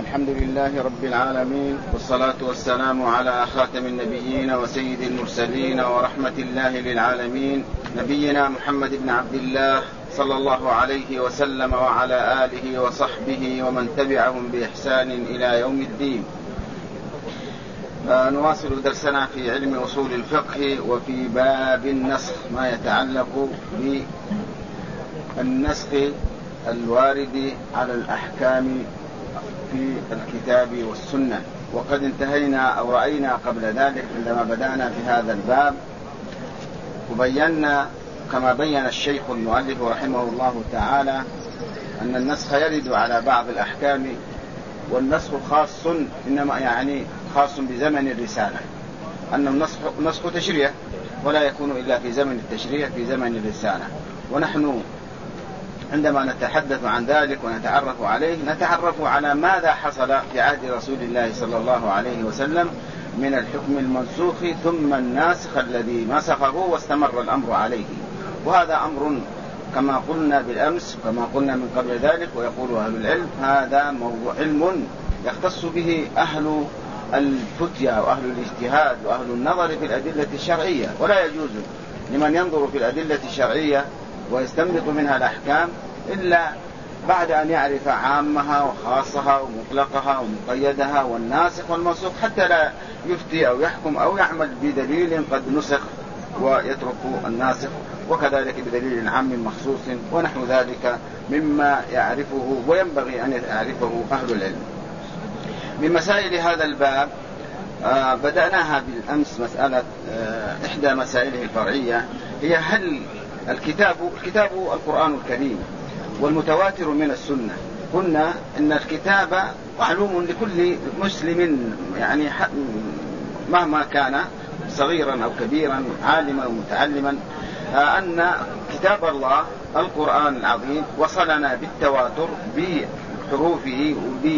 الحمد لله رب العالمين، والصلاة والسلام على خاتم النبيين وسيد المرسلين ورحمة الله للعالمين، نبينا محمد بن عبد الله صلى الله عليه وسلم وعلى آله وصحبه ومن تبعهم بإحسان إلى يوم الدين. نواصل درسنا في علم أصول الفقه وفي باب النسخ، ما يتعلق بالنسخ الوارد على الأحكام في الكتاب والسنة. وقد انتهينا أو رأينا قبل ذلك عندما بدأنا في هذا الباب وبينا كما بين الشيخ المؤلف رحمه الله تعالى أن النسخ يرد على بعض الأحكام، والنسخ خاص إنما يعني خاص بزمن الرسالة، أنه نسخ تشريع ولا يكون إلا في زمن التشريع في زمن الرسالة. ونحن عندما نتحدث عن ذلك ونتعرف عليه نتعرف على ماذا حصل في عهد رسول الله صلى الله عليه وسلم من الحكم المنسوخ ثم الناسخ الذي نسخه واستمر الأمر عليه. وهذا أمر كما قلنا بالأمس كما قلنا من قبل ذلك، ويقول أهل العلم هذا موضوع علم يختص به أهل الفتيا وأهل الاجتهاد وأهل النظر في الأدلة الشرعية، ولا يجوز لمن ينظر في الأدلة الشرعية ويستنبط منها الأحكام إلا بعد أن يعرف عامها وخاصها ومطلقها ومقيدها والناسخ والمنسوخ، حتى لا يفتي أو يحكم أو يعمل بدليل قد نسخ ويترك الناسخ، وكذلك بدليل عام مخصوص ونحو ذلك مما يعرفه وينبغي أن يعرفه أهل العلم. من مسائل هذا الباب بدأناها بالأمس مسألة إحدى مسائله الفرعية، هي هل الكتاب القرآن الكريم والمتواتر من السنة. قلنا إن الكتاب معلوم لكل مسلم، يعني مهما كان صغيرا أو كبيرا عالما ومتعلما، أن كتاب الله القرآن العظيم وصلنا بالتواتر بحروفه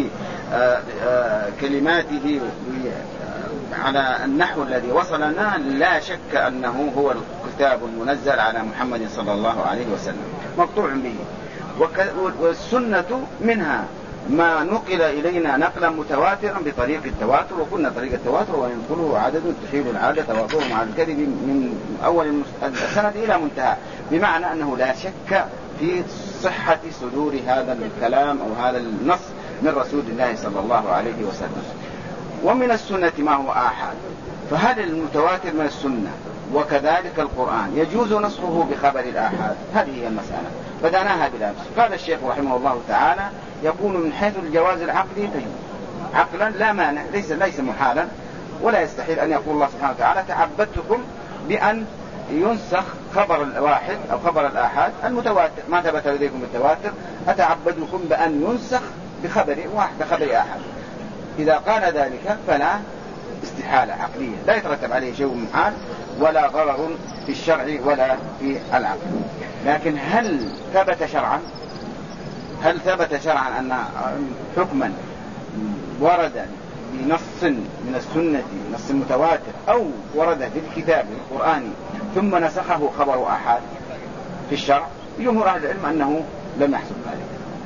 وبكلماته على النحو الذي وصلنا، لا شك أنه هو الكتاب المنزل على محمد صلى الله عليه وسلم مقطوع به. والسنة منها ما نقل إلينا نقلا متواترا بطريق التواتر، وقلنا طريق التواتر وينقله عدد تحيل العادة تواترهم على الكذب من أول السند إلى منتهى، بمعنى أنه لا شك في صحة صدور هذا الكلام أو هذا النص من رسول الله صلى الله عليه وسلم. ومن السنة ما هو آحاد، فهل المتواتر من السنة وكذلك القرآن يجوز نسخه بخبر الآحاد؟ هذه هي المسألة بدأناها بالأمس. قال الشيخ رحمه الله تعالى يكون من حيث الجواز العقلي عقلا لا مانع، ليس محالا ولا يستحيل أن يقول الله سبحانه وتعالى تعبدتكم بأن ينسخ خبر الواحد أو خبر الآحاد المتواتر، ما ثبت لديكم التواتر أتعبدكم بأن ينسخ بخبر واحد بخبر آحاد. إذا قال ذلك فلا استحالة عقلية، لا يترتب عليه شيء محال ولا ضرر في الشرع ولا في العقل. لكن هل ثبت شرعا أن حكما ورد بنص من السنة نص متواتر أو ورد في الكتاب القرآني ثم نسخه خبر أحد في الشرع؟ جمهور أهل العلم أنه لم يحصل ذلك.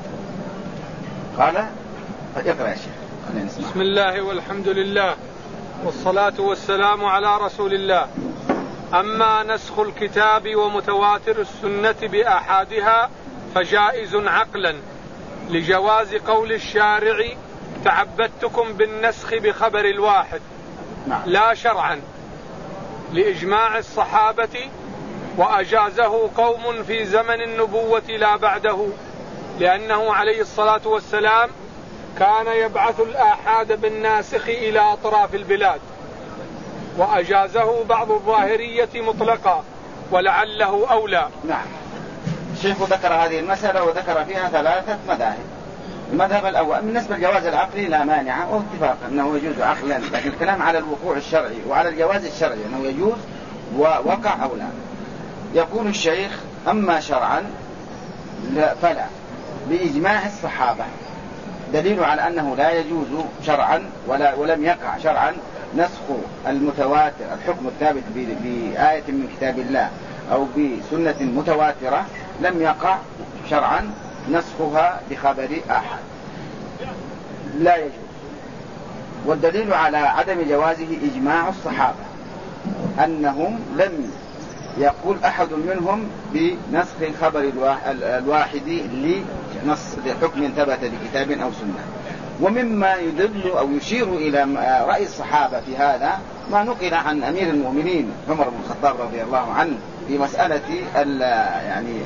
قال اقرأ يا شيخ. بسم الله والحمد لله والصلاة والسلام على رسول الله. أما نسخ الكتاب ومتواتر السنة بأحادها فجائز عقلا لجواز قول الشارع تعبدتكم بالنسخ بخبر الواحد، لا شرعا لإجماع الصحابة، وأجازه قوم في زمن النبوة لا بعده، لأنه عليه الصلاة والسلام كان يبعث الآحاد بالناسخ إلى أطراف البلاد، وأجازه بعض الظاهرية مطلقا ولعله أولى. نعم، الشيخ ذكر هذه المسألة وذكر فيها 3 مذاهب. المذهب الأول بالنسبة للجواز العقلي لا مانع واتفاق أنه يجوز عقلا، لكن الكلام على الوقوع الشرعي وعلى الجواز الشرعي أنه يجوز ووقع أو لا. يقول الشيخ أما شرعا فلا، بإجماع الصحابة دليل على أنه لا يجوز شرعا ولم يقع شرعا نسخ المتواتر الحكم الثابت بآية من كتاب الله أو بسنة متواترة، لم يقع شرعا نسخها بخبر أحد. لا يجوز. والدليل على عدم جوازه إجماع الصحابة أنهم لم يقول أحد منهم بنسخ الخبر الواحد لحكم ثبت بكتاب أو سنة. ومما يدل أو يشير إلى رأي الصحابة في هذا ما نقل عن أمير المؤمنين عمر بن الخطاب رضي الله عنه في مسألة يعني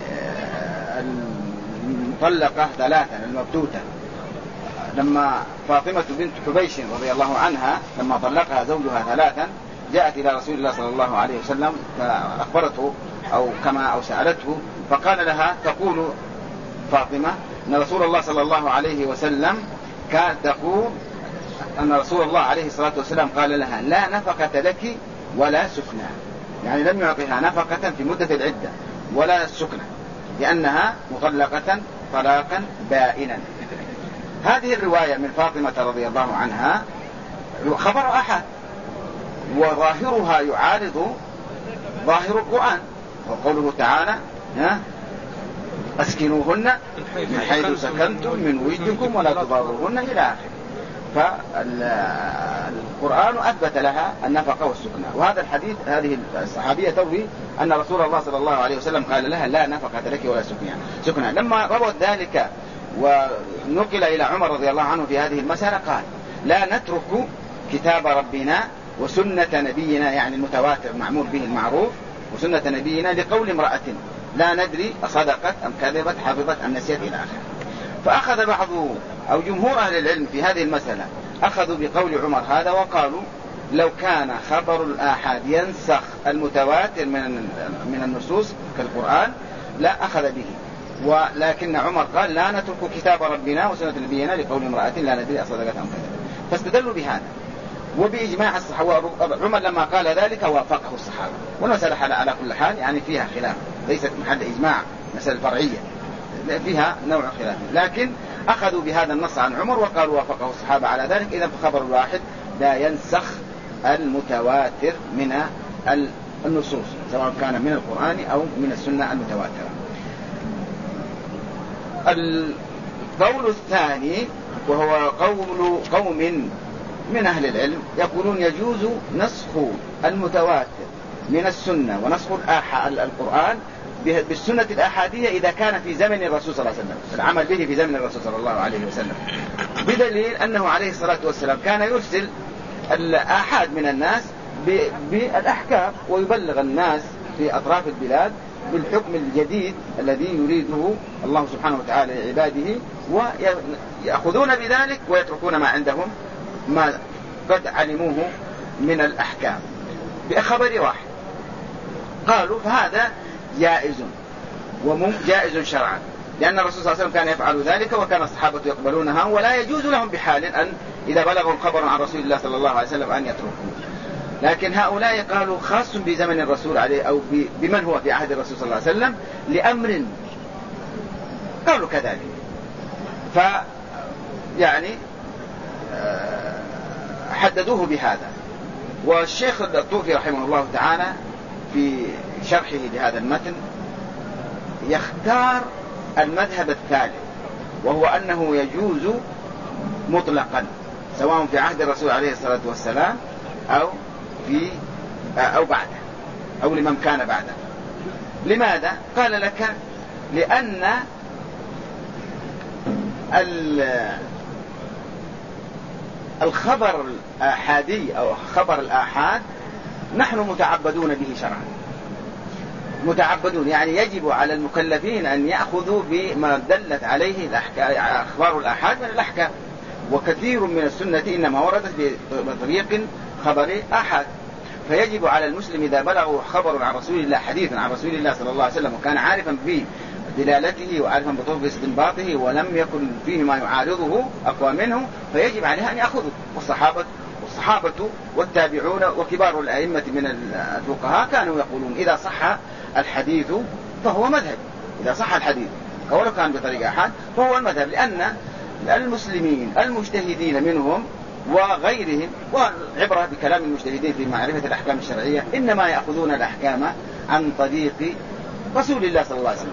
المطلقة 3 المبتوتة، لما فاطمة بنت حبيش رضي الله عنها لما طلقها زوجها 3 جاءت إلى رسول الله صلى الله عليه وسلم فأخبرته أو سألته فقال لها تقول فاطمة أن رسول الله صلى الله عليه وسلم كانت تقول أن رسول الله عليه الصلاة والسلام قال لها لا نفقة لك ولا سكنى، يعني لم يعطيها نفقة في مدة العدة ولا سكنى لأنها مطلقة طلاقا بائنا. هذه الرواية من فاطمة رضي الله عنها خبر أحد، وظاهرها يعارض ظاهر القرآن وقوله تعالى أسكنوهن من حيث سكنتم من وجدكم ولا تضاروهن إلى آخره. فالقرآن أثبت لها النفقة والسكنى. وهذا الحديث هذه الصحابية تروي أن رسول الله صلى الله عليه وسلم قال لها لا نفقة لك ولا سكنى. لما روت ذلك ونقل إلى عمر رضي الله عنه في هذه المسألة قال لا نترك كتاب ربنا وسنة نبينا، يعني المتواتر معمول به المعروف، وسنة نبينا لقول امرأة لا ندري أصدقت أم كذبت حفظت أم نسيت إلى آخره. فأخذ بعض أو جمهور أهل العلم في هذه المسألة أخذوا بقول عمر هذا وقالوا لو كان خبر الآحاد ينسخ المتواتر من النصوص كالقرآن لا أخذ به، ولكن عمر قال لا نترك كتاب ربنا وسنة نبينا لقول امرأة لا ندري أصدقت أم كذبت، فاستدلوا بهذا وبإجماع الصحابة. عمر لما قال ذلك وافقه الصحابة. والمسألة على كل حال يعني فيها خلاف، ليست محل إجماع، مسألة فرعية فيها نوع خلاف، لكن أخذوا بهذا النص عن عمر وقالوا وافقه الصحابة على ذلك. إذا فخبر الواحد لا ينسخ المتواتر من النصوص سواء كان من القرآن أو من السنة المتواترة. القول الثاني وهو قول قوم من أهل العلم يقولون يجوز نسخ المتواتر من السنة ونسخ القرآن بالسنة الآحادية إذا كان في زمن الرسول صلى الله عليه وسلم، العمل به في زمن الرسول صلى الله عليه وسلم، بدليل أنه عليه الصلاة والسلام كان يرسل الآحاد من الناس بالأحكام ويبلغ الناس في أطراف البلاد بالحكم الجديد الذي يريده الله سبحانه وتعالى لعباده، ويأخذون بذلك ويتركون ما عندهم ما قد علموه من الأحكام بخبر واحد. قالوا فهذا جائز جائز شرعا، لأن الرسول صلى الله عليه وسلم كان يفعل ذلك وكان الصحابة يقبلونها، ولا يجوز لهم بحال أن إذا بلغوا الخبر عن رسول الله صلى الله عليه وسلم أن يتركوه. لكن هؤلاء قالوا خاص بزمن الرسول عليه أو بمن هو في عهد الرسول صلى الله عليه وسلم لأمر، قالوا كذلك. يعني حددوه بهذا. والشيخ الطوفي رحمه الله تعالى في شرحه لهذا المتن يختار المذهب الثالث، وهو أنه يجوز مطلقا سواء في عهد الرسول عليه الصلاة والسلام أو بعده أو لمن كان بعده. لماذا؟ قال لك لأن الخبر الآحادي أو خبر الآحاد نحن متعبدون به شرعا، متعبدون يعني يجب على المكلفين أن يأخذوا بما دلت عليه أخبار الآحاد من الأحكام، وكثير من السنة إنما وردت بطريق خبر آحاد. فيجب على المسلم إذا بلغه خبر عن رسول الله حديث عن رسول الله صلى الله عليه وسلم وكان عارفا بدلالته وعارفا بطرق استنباطه ولم يكن فيه ما يعارضه أقوى منه فيجب عليه أن يأخذه. والصحابة والتابعون وكبار الأئمة من الفقهاء كانوا يقولون إذا صح الحديث فهو مذهب، إذا صح الحديث ولو كان بطريقة أحد فهو المذهب، لأن المسلمين المجتهدين منهم وغيرهم، والعبرة بكلام المجتهدين في معرفة الأحكام الشرعية، إنما يأخذون الأحكام عن طريق رسول الله صلى الله عليه وسلم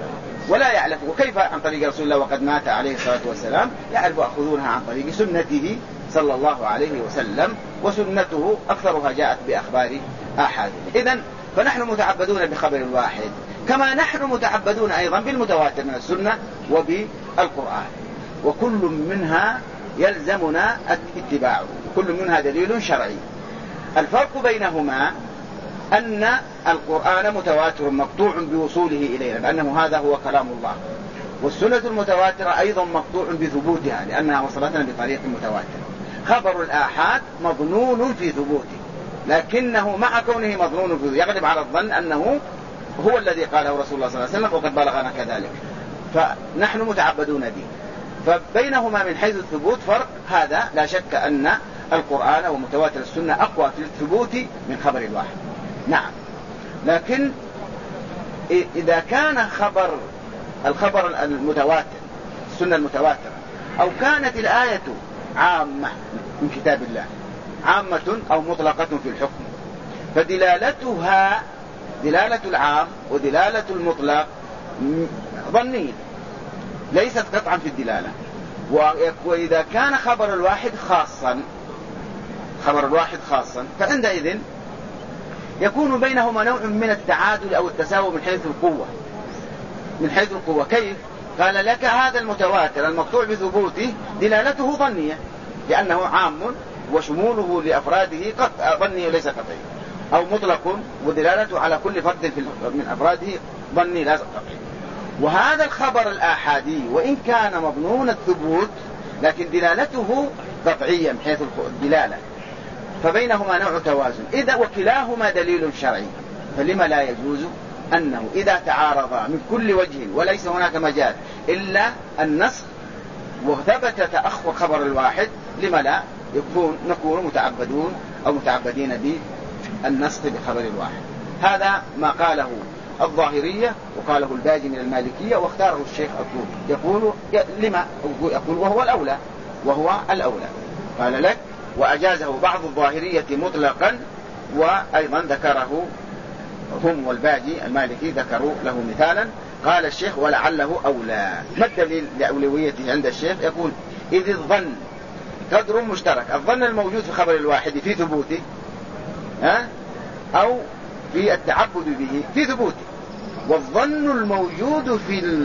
ولا يعرف. وكيف عن طريق رسول الله وقد مات عليه الصلاة والسلام؟ يعرف أخذونها عن طريق سنته صلى الله عليه وسلم، وسنته أكثرها جاءت بأخبار آحاد. إذن فنحن متعبدون بخبر الواحد، كما نحن متعبدون أيضا بالمتواتر من السنة وبالقرآن، وكل منها يلزمنا اتباعه، كل منها دليل شرعي. الفرق بينهما أن القرآن متواتر مقطوع بوصوله إلينا لأنه هذا هو كلام الله، والسنة المتواترة أيضا مقطوع بثبوتها لأنها وصلتنا بطريق متواتر. خبر الآحاد مظنون في ثبوته، لكنه مع كونه مظنون في يغلب على الظن أنه هو الذي قاله رسول الله صلى الله عليه وسلم وقد بلغنا كذلك، فنحن متعبدون به. فبينهما من حيث الثبوت فرق، هذا لا شك أن القرآن ومتواتر السنة أقوى في الثبوت من خبر الواحد. نعم، لكن إذا كان الخبر المتواتر السنة المتواترة أو كانت الآية عامة من كتاب الله عامة أو مطلقة في الحكم، فدلالتها دلالة العام ودلالة المطلق ظنية ليست قطعا في الدلالة. وإذا كان خبر الواحد خاصا فعندئذ يكون بينهما نوع من التعادل أو التساوي من حيث القوة. كيف؟ قال لك هذا المتواتر المقطوع بثبوته دلالته ظنية لأنه عام وشموله لأفراده ظني وليس قطعي، أو مطلق ودلالته على كل فرد من أفراده ظني لا قطعي. وهذا الخبر الآحادي وإن كان مظنون الثبوت لكن دلالته قطعية من حيث الدلالة، فبينهما نوع توازن. إذا وكلاهما دليل شرعي، فلما لا يجوز أنه إذا تعارضا من كل وجه وليس هناك مجال إلا النسخ وثبت تأخر خبر الواحد، لما لا نكون متعبدون أو متعبدين بالنسخ بخبر الواحد؟ هذا ما قاله الظاهرية وقاله الباجي من المالكية واختاره الشيخ الطوبي. يقول لما يقول وهو الأولى قال لك، وأجازه بعض الظاهرية مطلقا، وأيضا ذكره هم والباجي المالكي ذكروا له مثالا. قال الشيخ ولعله أولى. ما الدليل لأولويته عند الشيخ؟ يقول إذ الظن قدر مشترك، الظن الموجود في خبر الواحد في ثبوته أو في التعبد به في ثبوته، والظن الموجود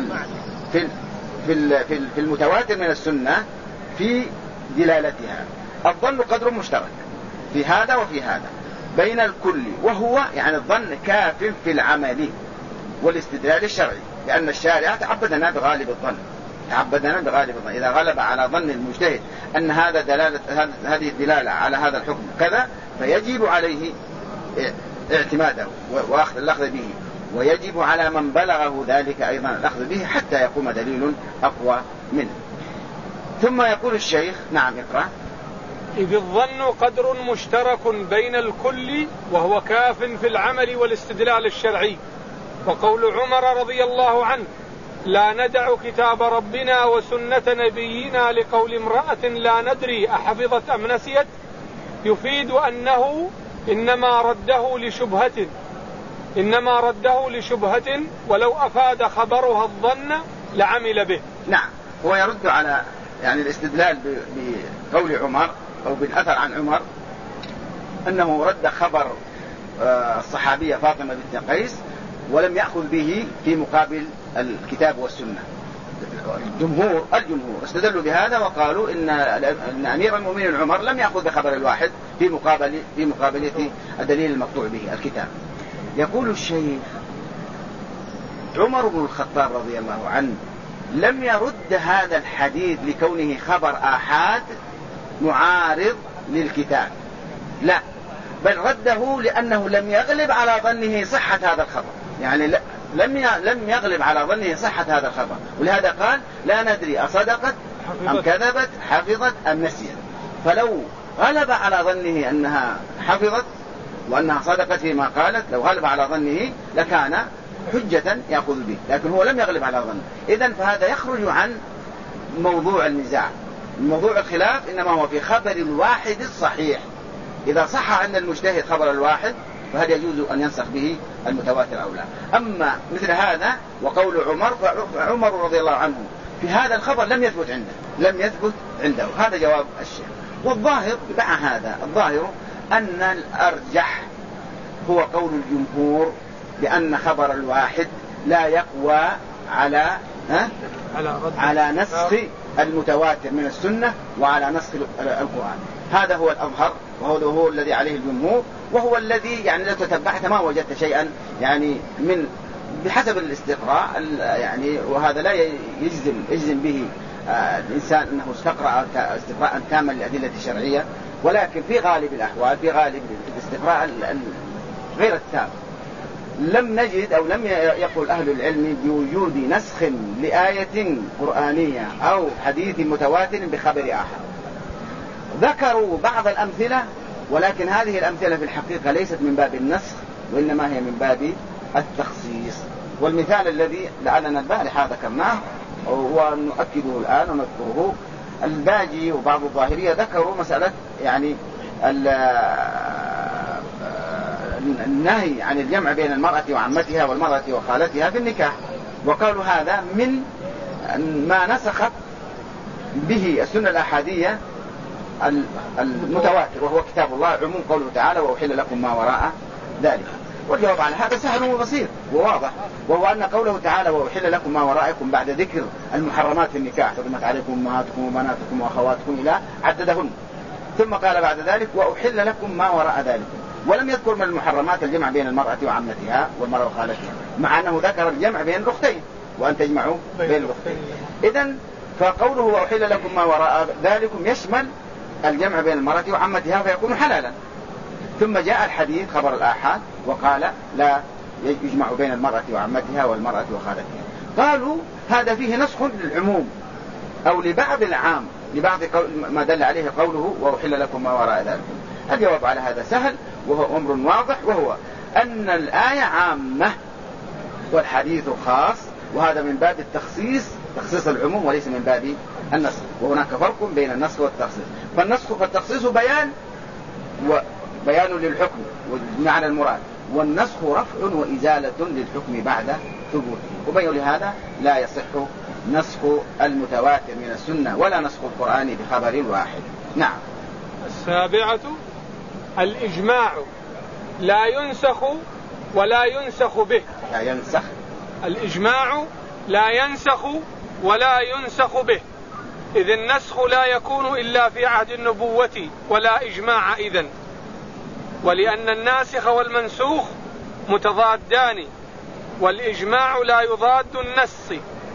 في المتواتر من السنة في دلالتها. الظن قدر مشترك في هذا وفي هذا بين الكل، وهو يعني الظن كاف في العمل والاستدلال الشرعي، لأن الشارع تعبدنا بغالب الظن إذا غلب على ظن المجتهد أن هذه الدلالة على هذا الحكم كذا، فيجب عليه اعتماده والأخذ به، ويجب على من بلغه ذلك أيضا الأخذ به حتى يقوم دليل أقوى منه. ثم يقول الشيخ نعم اقرأ. إذ الظن قدر مشترك بين الكل وهو كاف في العمل والاستدلال الشرعي. وقول عمر رضي الله عنه لا ندع كتاب ربنا وسنة نبينا لقول امرأة لا ندري أحفظت أم نسيت، يفيد أنه إنما رده لشبهة ولو أفاد خبرها الظن لعمل به. نعم، هو يرد على يعني الاستدلال بقول عمر أو بالأثر عن عمر أنه رد خبر الصحابية فاطمة بنت قيس ولم يأخذ به في مقابل الكتاب والسنة. الجمهور استدلوا بهذا وقالوا إن أمير المؤمنين عمر لم يأخذ بخبر الواحد في مقابلة الدليل المقطوع به الكتاب. يقول الشيخ عمر بن الخطاب رضي الله عنه لم يرد هذا الحديث لكونه خبر آحاد معارض للكتاب، لا، بل رده لأنه لم يغلب على ظنه صحة هذا الخبر، يعني لم يغلب على ظنه صحة هذا الخبر، ولهذا قال لا ندري أصدقت أم كذبت حفظت أم نسيت. فلو غلب على ظنه أنها حفظت وأنها صدقت فيما قالت، لو غلب على ظنه لكان حجة يأخذ به، لكن هو لم يغلب على ظنه. إذن فهذا يخرج عن موضوع النزاع. موضوع الخلاف إنما هو في خبر الواحد الصحيح. إذا صح عند المجتهد خبر الواحد فهل يجوز أن ينسخ به المتواتر أو لا؟ أما مثل هذا وقول عمر، فعمر رضي الله عنه في هذا الخبر لم يثبت عنده. هذا جواب الشيخ. والظاهر مع هذا الظاهر أن الأرجح هو قول الجمهور بأن خبر الواحد لا يقوى على نسخ المتواتر من السنة وعلى نسخ القرآن. هذا هو الأظهر، وهو الذي عليه الجمهور، وهو الذي يعني لو تتبعت ما وجدت شيئا يعني من بحسب الاستقراء يعني، وهذا لا يجزم به الإنسان أنه استقرأ استقراء كامل للأدلة الشرعية، ولكن في غالب الأحوال في غالب الاستقراء غير التام لم نجد أو لم يقل أهل العلم بوجود نسخ لآية قرآنية أو حديث متواتر بخبر آخر. ذكروا بعض الأمثلة، ولكن هذه الأمثلة في الحقيقة ليست من باب النسخ، وإنما هي من باب التخصيص. والمثال الذي لعلنا البارحة ذكرناه ونؤكده الآن ونذكره، الباجي وبعض الظاهرية ذكروا مسألة يعني النهي عن الجمع بين المرأة وعمتها والمرأة وخالتها في النكاح، وقالوا هذا من ما نسخت به السنة الأحادية المتواتر، وهو كتاب الله، عموم قوله تعالى وأحل لكم ما وراء ذلك. والجواب على هذا سهل وبسيط وواضح، وهو أن قوله تعالى وأحل لكم ما وراءكم بعد ذكر المحرمات في النكاح، حرمت عليكم أمهاتكم وبناتكم وأخواتكم إلى عددهن، ثم قال بعد ذلك وأحل لكم ما وراء ذلك، ولم يذكر من المحرمات الجمع بين المرأة وعمتها والمرأة وخالتها، مع أنه ذكر الجمع بين الأختين وأن تجمعوا بين الأختين. إذن فقوله وأحل لكم ما وراء ذلكم يشمل الجمع بين المرأة وعمتها فيكون حلالا. ثم جاء الحديث خبر الآحاد وقال لا يجمع بين المرأة وعمتها والمرأة وخالتها. قالوا هذا فيه نسخ للعموم أو لبعض العام، لبعض ما دل عليه قوله وأحل لكم ما وراء ذلك. الجواب على هذا سهل وهو أمر واضح، وهو أن الآية عامة والحديث خاص، وهذا من باب التخصيص، تخصيص العموم وليس من باب النسخ. وهناك فرق بين النسخ والتخصيص، فالنسخ والتخصيص بيان للحكم ومعنى المراد، والنسخ رفع وإزالة للحكم بعد ثبوته. وبين لهذا لا يصح نسخ المتواتر من السنة ولا نسخ القرآن بخبر واحد. نعم. السابعة الإجماع لا ينسخ ولا ينسخ به. لا ينسخ، الإجماع لا ينسخ ولا ينسخ به، إذ النسخ لا يكون إلا في عهد النبوة ولا إجماع إذن، ولأن الناسخ والمنسوخ متضادان، والإجماع لا يضاد النص،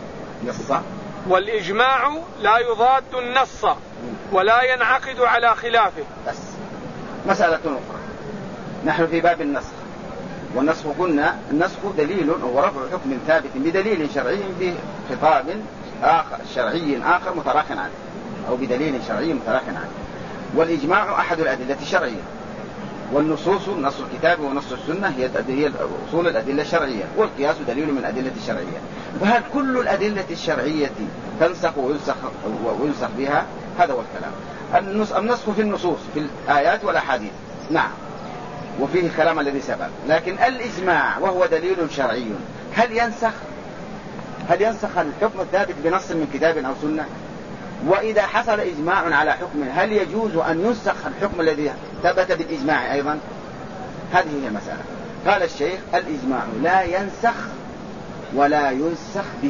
والإجماع لا يضاد النص ولا ينعقد على خلافه. بس مسألة أخرى، نحن في باب النسخ، والنسخ قلنا النسخ دليل ورفع حكم ثابت بدليل شرعي بخطاب آخر شرعي آخر متراخٍ عنه، أو بدليل شرعي متراخٍ عنه. والإجماع أحد الأدلة الشرعية، والنصوص نص الكتاب ونص السنة هي أصول الأدلة الشرعية، والقياس دليل من الأدلة الشرعية. فهل كل الأدلة الشرعية تنسخ وينسخ بها؟ هذا هو الكلام. النسخ في النصوص في الآيات والأحاديث نعم، وفيه الكلام الذي سبق، لكن الإجماع وهو دليل شرعي هل ينسخ الحكم الثابت بنص من كتاب أو سنة؟ وإذا حصل إجماع على حكم هل يجوز أن ينسخ الحكم الذي ثبت بالإجماع أيضا؟ هذه هي المسألة. قال الشيخ الإجماع لا ينسخ ولا ينسخ به،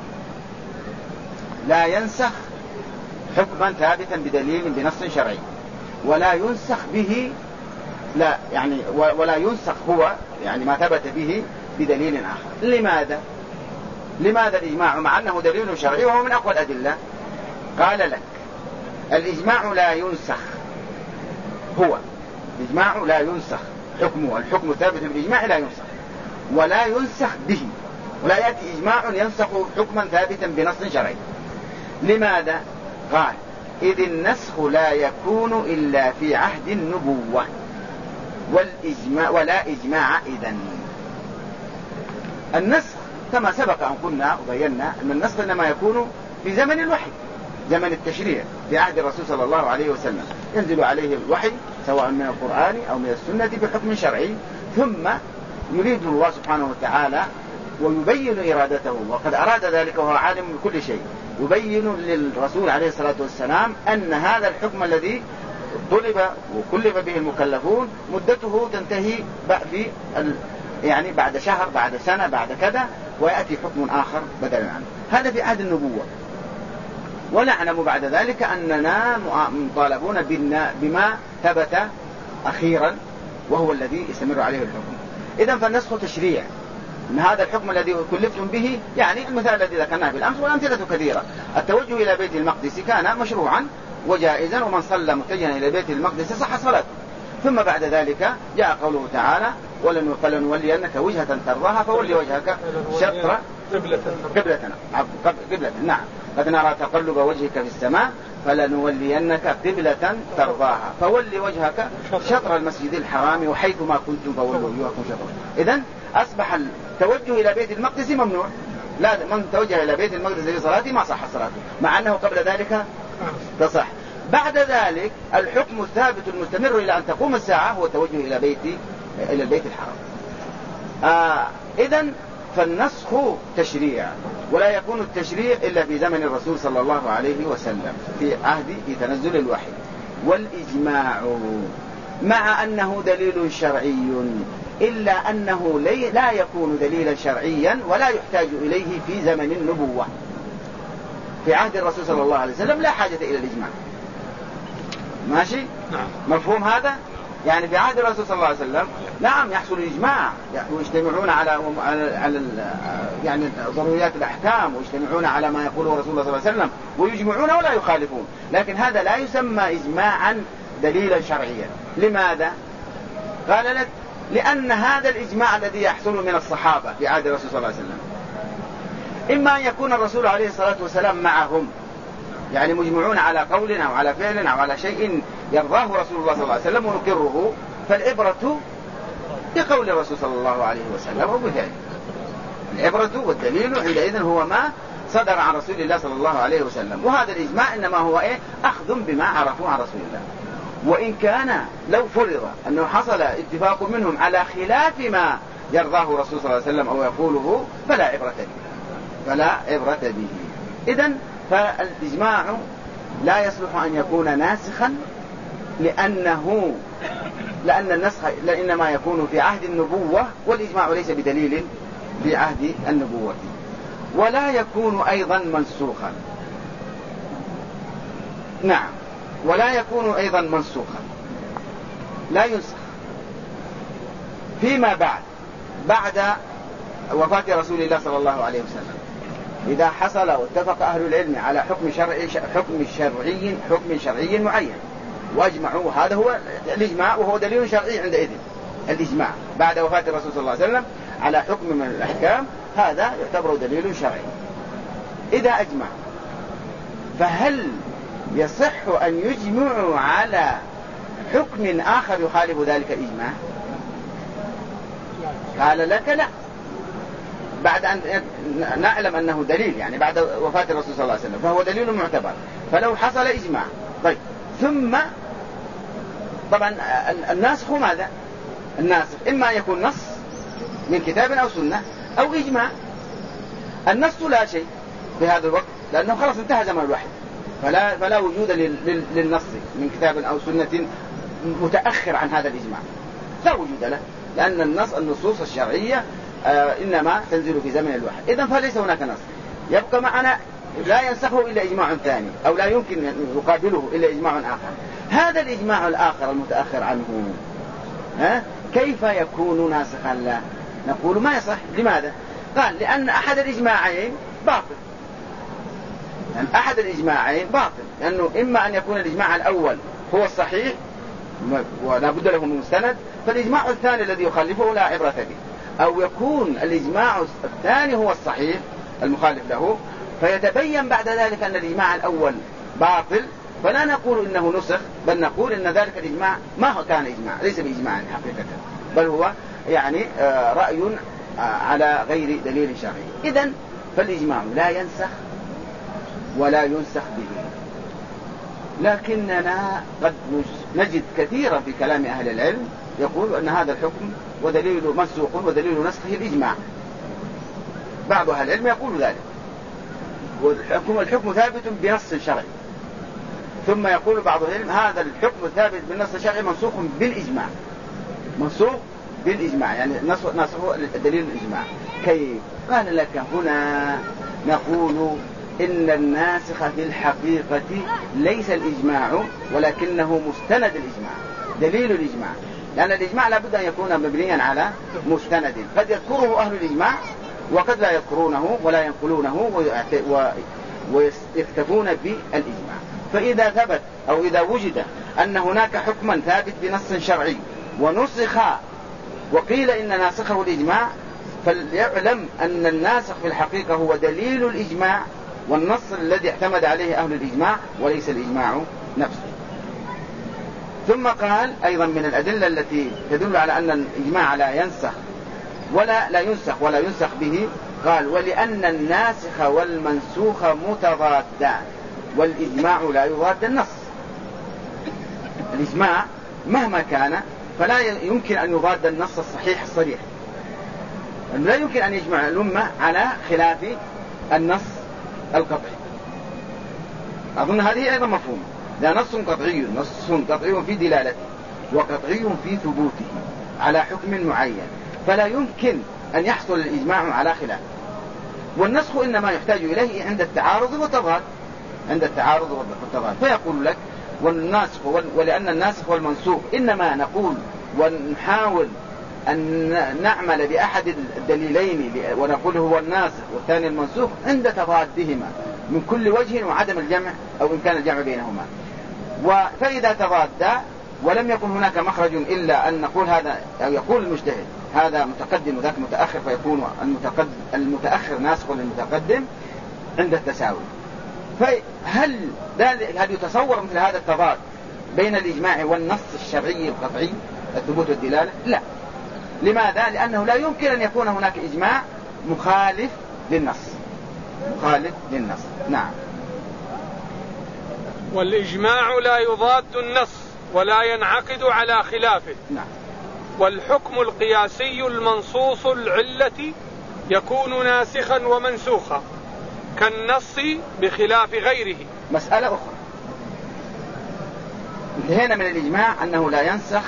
لا ينسخ حكما ثابتا بدليل بنص شرعي، ولا ينسخ به لا يعني ولا ينسخ هو يعني ما ثبت به بدليل آخر. لماذا الإجماع مع أنه دليل شرعي وهو من أقوى الأدلة؟ قال لك الإجماع لا ينسخ، هو الإجماع لا ينسخ حكمه، الحكم ثابت بالإجماع لا ينسخ ولا ينسخ به، ولا يأتي إجماع ينسخ حكما ثابتا بنص شرعي. لماذا؟ قال إذ النسخ لا يكون إلا في عهد النبوة والإجماع ولا إجماع إذن. النسخ كما سبق أن قلنا وبينا أن النسخ إنما يكون في زمن الوحي، زمن التشريع، في عهد الرسول صلى الله عليه وسلم، ينزل عليه الوحي سواء من القرآن أو من السنة بحكم شرعي، ثم يريد الله سبحانه وتعالى ويبين إرادته، وقد أراد ذلك وهو عالم بكل شيء، يبين للرسول عليه الصلاة والسلام أن هذا الحكم الذي طلب وكلف به المكلفون مدته تنتهي يعني بعد شهر، بعد سنة، بعد كذا، ويأتي حكم آخر بدلا عنه. هذا في عهد النبوة. ونعلم بعد ذلك أننا مطالبون بما ثبت أخيرا وهو الذي يستمر عليه الحكم. إذن فالنسخ تشريع من هذا الحكم الذي كلفتم به. يعني المثال الذي ذكرناه بالأمس والأمثلة كثيرة. التوجه إلى بيت المقدس كان مشروعا وجائزا، ومن صلى متجها إلى بيت المقدس صح صلاته. ثم بعد ذلك جاء قوله تعالى: فلنولينك وجهة ترضاها فولي وجهك شطر قبلة. نعم، قد نرى تقلب وجهك في السماء فلنولينك قبلة ترضاها فولي وجهك شطر المسجد الحرام وحيث ما كنتم فولوا وجوهكم شطره. إذن أصبح التوجه إلى بيت المقدس ممنوع. لا، من توجه إلى بيت المقدس لصلاته ما صح صلاته، مع أنه قبل ذلك تصح. بعد ذلك الحكم الثابت المستمر إلى أن تقوم الساعة هو التوجه إلى البيت الحرام. إذن فالنسخ تشريع، ولا يكون التشريع إلا في زمن الرسول صلى الله عليه وسلم في تنزل الوحي. والإجماع مع أنه دليل شرعي إلا أنه لا يكون دليلا شرعيا ولا يحتاج إليه في زمن النبوة. في عهد الرسول صلى الله عليه وسلم لا حاجة إلى الإجماع. ماشي؟ نعم. مفهوم هذا؟ يعني في عهد الرسول صلى الله عليه وسلم نعم يحصل الإجماع، ويجتمعون على يعني ضروريات الأحكام، ويجتمعون على ما يقوله رسول الله صلى الله عليه وسلم ويجمعون ولا يخالفون، لكن هذا لا يسمى إجماعا دليلا شرعيا. لماذا؟ قال لك: لأن هذا الإجماع الذي يحصل من الصحابة في عهد الرسول صلى الله عليه وسلم إما أن يكون الرسول عليه الصلاة والسلام معهم، يعني مجمعون على قول أو على فعل أو على شيء يرضاه رسول الله صلى الله عليه وسلم ونقره، فالعبرة بقول الرسول صلى الله عليه وسلم وبفعله. العبرة والدليل عندئذ هو ما صدر عن رسول الله صلى الله عليه وسلم. وهذا الإجماع إنما هو أخذ بما عرفوا عن رسول الله. وإن كان لو فرض أنه حصل اتفاق منهم على خلاف ما يرضاه رسول صلى الله عليه وسلم أو يقوله فلا عبرة به. إذن فالإجماع لا يصلح أن يكون ناسخا، لأن النسخ إنما يكون في عهد النبوة، والإجماع ليس بدليل في عهد النبوة. ولا يكون أيضا منسوخا. نعم، ولا يكون أيضا منسوخا، لا ينسخ فيما بعد وفاة رسول الله صلى الله عليه وسلم. إذا حصل واتفق أهل العلم على حكم شرعي معين وأجمعوا، هذا هو الإجماع، وهو دليل شرعي عندئذ. الإجماع بعد وفاة الرسول صلى الله عليه وسلم على حكم من الأحكام هذا يعتبر دليل شرعي. إذا أجمع، فهل يصح أن يجمعوا على حكم آخر يخالف ذلك الإجماع؟ قال لك لا، بعد أن نعلم أنه دليل، يعني بعد وفاة الرسول صلى الله عليه وسلم فهو دليل معتبر. فلو حصل إجماع، طيب، ثم طبعا الناسخ ماذا؟ الناسخ إما يكون نص من كتاب أو سنة أو إجماع. النص لا شيء في هذا الوقت، لأنه خلاص انتهى زمن الوحي، فلا وجود للنص من كتاب أو سنة متأخر عن هذا الإجماع، لا وجود له، لأن النصوص الشرعية إنما تنزل في زمن الوحي. إذن فليس هناك نص. يبقى معنا لا ينسخه إلا إجماع ثاني، أو لا يمكن أن يقابله إلا إجماع آخر. هذا الإجماع الآخر المتأخر عنه كيف يكون ناسخا له؟ نقول ما يصح. لماذا؟ قال: لأن أحد الإجماعين باطل. يعني أحد الإجماعين باطل، لأنه إما أن يكون الإجماع الأول هو الصحيح ولا بد له من مستند، فالإجماع الثاني الذي يخالفه لا عبرة به، أو يكون الإجماع الثاني هو الصحيح المخالف له، فيتبين بعد ذلك أن الإجماع الأول باطل، فلا نقول إنه نسخ، بل نقول إن ذلك الإجماع ما هو كان إجماع، ليس بإجماع حقيقة، بل هو يعني رأي على غير دليل شرعي. إذن فالإجماع لا ينسخ ولا ينسخ به. لكننا قد نجد كثيرا في كلام أهل العلم يقول أن هذا الحكم ودليل منسوخ ودليل نسخه الإجماع. بعض أهل العلم يقول ذلك، والحكم ثابت بنص شرعي. ثم يقول بعض العلم هذا الحكم الثابت بالنص الشرعي منسوخ بالإجماع، منسوخ بالإجماع، يعني نسخه دليل الإجماع. كيف؟ قال لك هنا نقول إن الناسخ في الحقيقة ليس الإجماع ولكنه مستند الإجماع، دليل الإجماع، لأن الإجماع لابد أن يكون مبنيا على مستند قد يذكره أهل الإجماع وقد لا يذكرونه ولا ينقلونه ويكتفون بالإجماع. فإذا ثبت أو إذا وجد أن هناك حكما ثابت بنص شرعي ونسخ وقيل إن ناسخه الإجماع، فليعلم أن الناسخ في الحقيقة هو دليل الإجماع والنص الذي اعتمد عليه أهل الإجماع وليس الإجماع نفسه. ثم قال أيضا من الأدلة التي تدل على أن الإجماع لا ينسخ ولا ينسخ به، قال ولأن الناسخ والمنسوخ متضادان والإجماع لا يضاد النص. الإجماع مهما كان فلا يمكن أن يضاد النص الصحيح الصريح، لا يمكن أن يجمع الأمة على خلاف النص القطعي. أظن هذه أيضا مفهومة، لا نص قطعي في دلالته وقطعي في ثبوته على حكم معين، فلا يمكن أن يحصل الإجماع على خلاف. والنسخ إنما يحتاج إليه عند التعارض والتضاد، فيقول لك والناسخ ولأن الناسخ والمنسوخ إنما نقول ونحاول أن نعمل بأحد الدليلين ونقول هو الناسخ والثاني المنسوخ عند تضادهما من كل وجه وعدم الجمع أو إمكان الجمع بينهما. فإذا تضادا ولم يكن هناك مخرج إلا أن نقول هذا أو يقول المجتهد هذا متقدم وذاك متأخر، فيكون المتأخر ناسخ للمتقدم عند التساوي. فهل يتصور مثل هذا التضاد بين الإجماع والنص الشرعي القطعي الثبوت والدلالة؟ لا. لماذا؟ لأنه لا يمكن أن يكون هناك إجماع مخالف للنص. نعم. والإجماع لا يضاد النص ولا ينعقد على خلافه. نعم. والحكم القياسي المنصوص العلة يكون ناسخا ومنسوخا كالنص بخلاف غيره. مسألة أخرى، انتهينا من الإجماع أنه لا ينسخ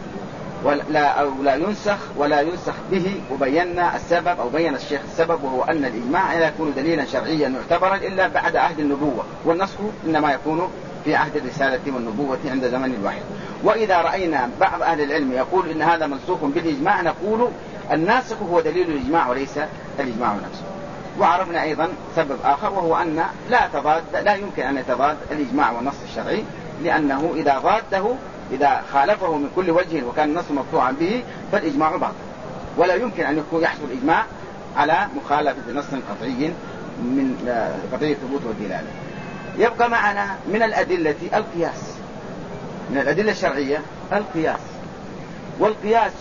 لا ينسخ ولا ينسخ به، وبينا السبب أو بين الشيخ السبب، وهو أن الإجماع لا يكون دليلا شرعيا معتبرا إلا بعد عهد النبوة، والنسخ إنما يكون في عهد الرسالة والنبوة عند زمن الوحي. وإذا رأينا بعض أهل العلم يقول إن هذا منسوخ بالإجماع نقول الناسخ هو دليل الإجماع وليس الإجماع نفسه. وعرفنا أيضا سبب آخر، وهو أن لا يمكن أن يتضاد الإجماع والنص الشرعي، لأنه إذا ضاده إذا خالفه من كل وجه وكان النص مقطوعا به فالإجماع باطل، ولا يمكن أن يحصل إجماع على مخالفة نص قطعي من قضية الثبوت والدلالة. يبقى معنا من الأدلة القياس، من الأدلة الشرعية القياس، والقياس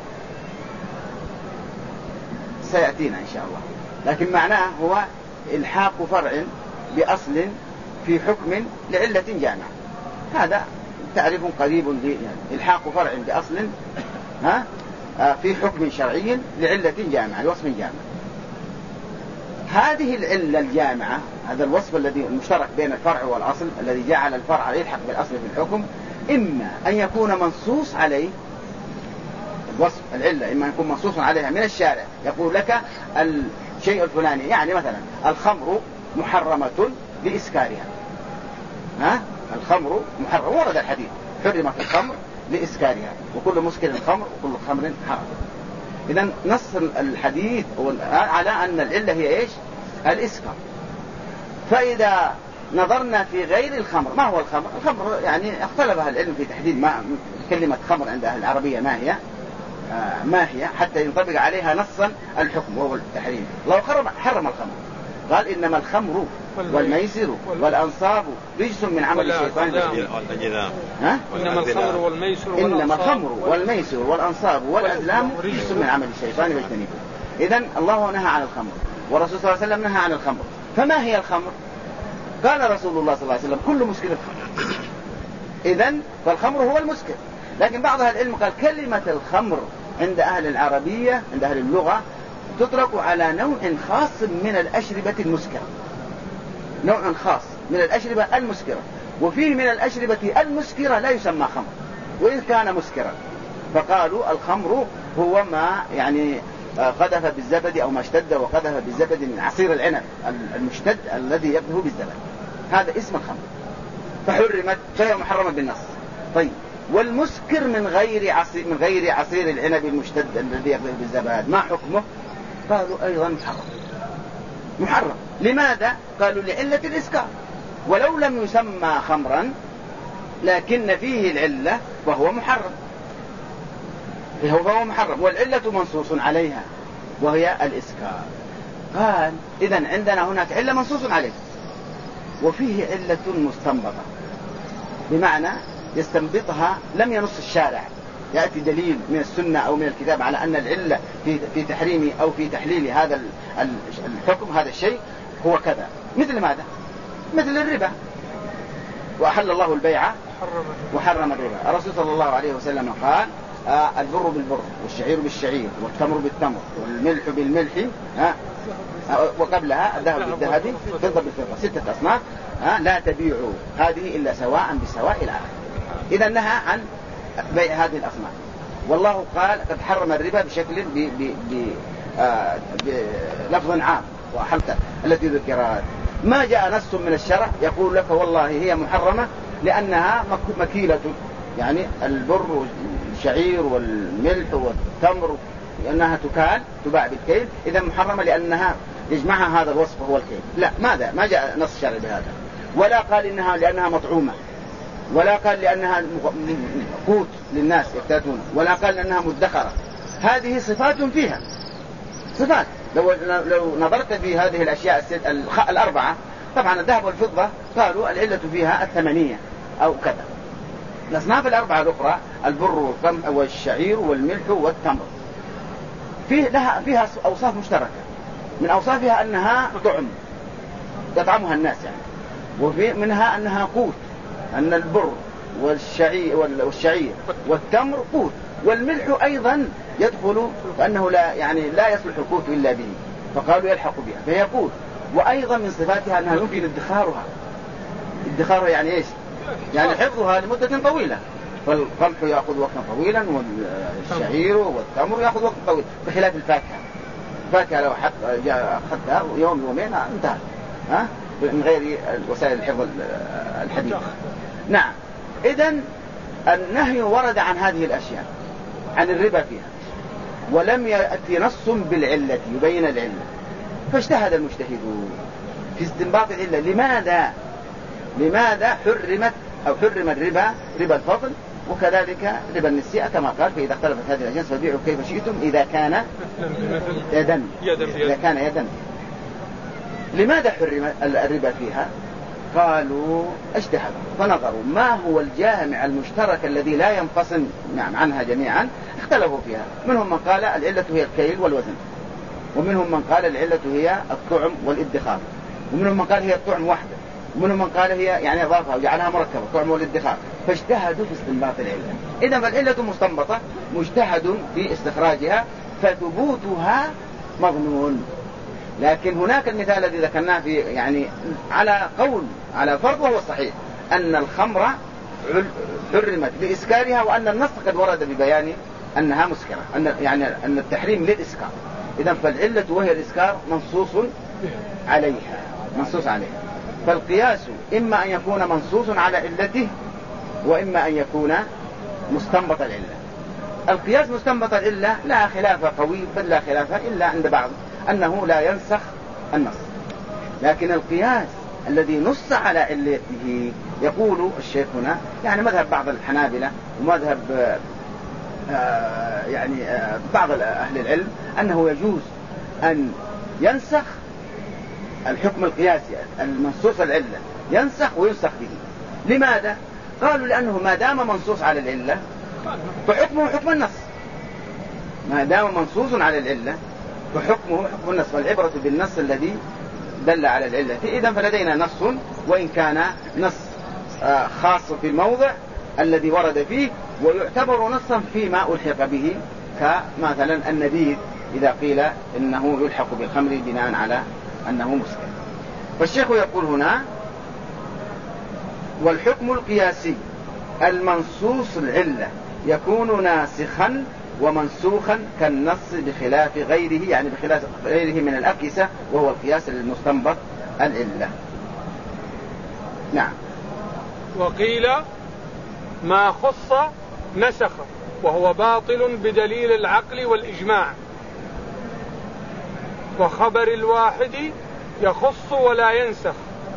سيأتينا إن شاء الله، لكن معناه هو إلحاق فرع بأصل في حكم لعلة جامعة. هذا تعريف قريب يعني إلحاق فرع بأصل في حكم شرعي لعلة جامعة لوصف جامع. هذه العلة الجامعة، هذا الوصف الذي المشترك بين الفرع والأصل الذي جعل الفرع يلحق بالأصل في الحكم، إما أن يكون منصوص عليه الوصف العلة، إما أن يكون منصوص عليها من الشارع يقول لك الشيء الفلاني، يعني مثلا الخمر محرمة لإسكارها، الخمر محرم، ورد الحديث حرمت الخمر لإسكارها وكل مسكر خمر وكل خمر حرام. إذن نص الحديث على أن العلة هي إيش؟ الإسكار. فإذا نظرنا في غير الخمر، ما هو الخمر؟ الخمر يعني اختلف أهل العلم في تحديد ما كلمة خمر عند أهل العربية ما هي حتى ينطبق عليها نصا الحكم وهو التحريم. الله حرم الخمر، قال إنما الخمر والميسر والأنصاب رجس من عمل الشيطان إنما الخمر والميسر والأنصاب والأزلام رجس من عمل الشيطان فاجتنبوه. إذن الله نهى عن الخمر، والرسول صلى الله عليه وسلم نهى عن الخمر. فما هي الخمر؟ قال رسول الله صلى الله عليه وسلم كل مسكر خمر. إذن فالخمر هو المسكر. لكن بعض أهل العلم قال كلمة الخمر عند أهل العربية عند أهل اللغة تطلق على نوع خاص من الأشربة المسكرة، نوع خاص من الأشربة المسكرة، وفيه من الأشربة المسكرة لا يسمى خمر وإن كان مسكرا. فقالوا الخمر هو ما يعني قذف بالزبد أو ما اشتد وقذف بالزبد من عصير العنب المشتد الذي يقذف بالزبد، هذا اسم الخمر، فحرمت فهي محرمة بالنص. طيب والمسكر من غير عصير العنب المشتد الذي يقذف بالزبد ما حكمه؟ قالوا أيضا محرم. لماذا؟ قالوا لعلة الإسكار، ولو لم يسمى خمرا لكن فيه العلة فهو محرم، فهو محرم، والعلة منصوص عليها وهي الإسكار. قال إذن عندنا هناك علة منصوص عليها وفيه علة مستنبطة، بمعنى يستنبطها لم ينص الشارع، يأتي دليل من السنة أو من الكتاب على أن العلة في تحريم أو في تحليل هذا الحكم هذا الشيء هو كذا. مثل ماذا؟ مثل الربا، وأحل الله البيع وحرم الربا. الرسول صلى الله عليه وسلم قال البر بالبر والشعير بالشعير والتمر بالتمر والملح بالملح وقبلها الذهب بالذهب والفضة بالفضة، 6 أصناف لا تبيعوا هذه إلا سواء بسواء الآخر. إذا نهى عن بيع هذه الأصناف. والله قال قد حرم الربا بشكل بلفظ عام وحلته التي ذكرت. ما جاء نص من الشرع يقول لك والله هي محرمة لأنها مكيلة، يعني البر والشعير والملح والتمر لأنها تكال تباع بالكيل إذا محرمة لأنها يجمعها هذا الوصف هو الكيل. لا، ماذا؟ ما جاء نص شرعي بهذا. ولا قال إنها لأنها مطعومة، ولا قال لأنها قوت للناس يفتاتون، ولا قال لأنها مدخرة. هذه صفات فيها صفات. لو نظرت في هذه الأشياء الأربعة، طبعا الذهب والفضة قالوا العلة فيها الثمنية أو كذا. الأصناف الأربعة الأخرى البر والشعير والملح والتمر فيها أوصاف مشتركة. من أوصافها أنها طعم يطعمها الناس يعني، وفي منها أنها قوت، أن البر والشعير والتمر قوت، والملح أيضا يدخل فأنه لا يصلح القوت إلا به، فقالوا يلحق بها فهي قوت. وأيضا من صفاتها أنها يمكن ادخارها يعني إيش؟ يعني حفظها لمدة طويلة. فالقمح يأخذ وقتا طويلا والشعير والتمر يأخذ وقتا طويلا، بخلاف الفاكهة لو أخذتها يوم يومين انتهى من غير وسائل الحفظ الحديثة. نعم. إذن النهي ورد عن هذه الأشياء، عن الربا فيها، ولم يأتي نص بالعلة يبين العلة، فاجتهد المجتهدون في استنباط العلة. لماذا حرم الربا، ربا الفضل وكذلك ربا النسيئة كما قال فإذا اختلفت هذه الأجناس فبيعوا كيف شئتم إذا كان يدا. لماذا حرم الربا فيها؟ قالوا اجتهدوا فنظروا ما هو الجامع المشترك الذي لا ينفصل عنها جميعا، اختلفوا فيها. منهم من قال العلة هي الكيل والوزن، ومنهم من قال العلة هي الطعم والادخار، ومنهم من قال هي الطعم وحده، ومنهم من قال هي يعني اضافها وجعلها مركبه الطعم والادخار. فاجتهدوا في استنباط العلة. اذا فالعلة مستنبطة مجتهد في استخراجها، فثبوتها مظنون. لكن هناك المثال الذي ذكرناه في يعني على فرض وهو الصحيح أن الخمر حرمت لإسكارها، وأن النص قد ورد ببيان أنها مسكرة، أن التحريم للإسكار. إذن فالعلة وهي الإسكار منصوص عليها. فالقياس إما أن يكون منصوص على علته وإما أن يكون مستنبط العلة. القياس مستنبط العلة لا خلاف قوي، بل لا خلاف إلا عند بعض أنه لا ينسخ النص. لكن القياس الذي نص على علته يقول الشيخ هنا يعني مذهب بعض الحنابلة ومذهب بعض أهل العلم أنه يجوز أن ينسخ الحكم القياسي المنصوص العلة، ينسخ وينسخ به. لماذا؟ قالوا لأنه ما دام منصوص على العلة فحكمه حكم النص، ما دام منصوص على العلة فحكمه حكم النص، والعبرة بالنص الذي دل على العلة. إذن فلدينا نص، وإن كان نص خاص في الموضع الذي ورد فيه، ويعتبر نصا فيما ألحق به، كمثلا النبيذ إذا قيل إنه يلحق بالخمر بناء على أنه مسكر. فالشيخ يقول هنا: والحكم القياسي المنصوص العلة يكون ناسخا ومنسوخا كالنص بخلاف غيره، يعني بخلاف غيره من الأقيسة، وهو القياس المستنبط العلة. نعم. وقيل ما خص نسخ، وهو باطل بدليل العقل والإجماع، وخبر الواحد يخص ولا ينسخ،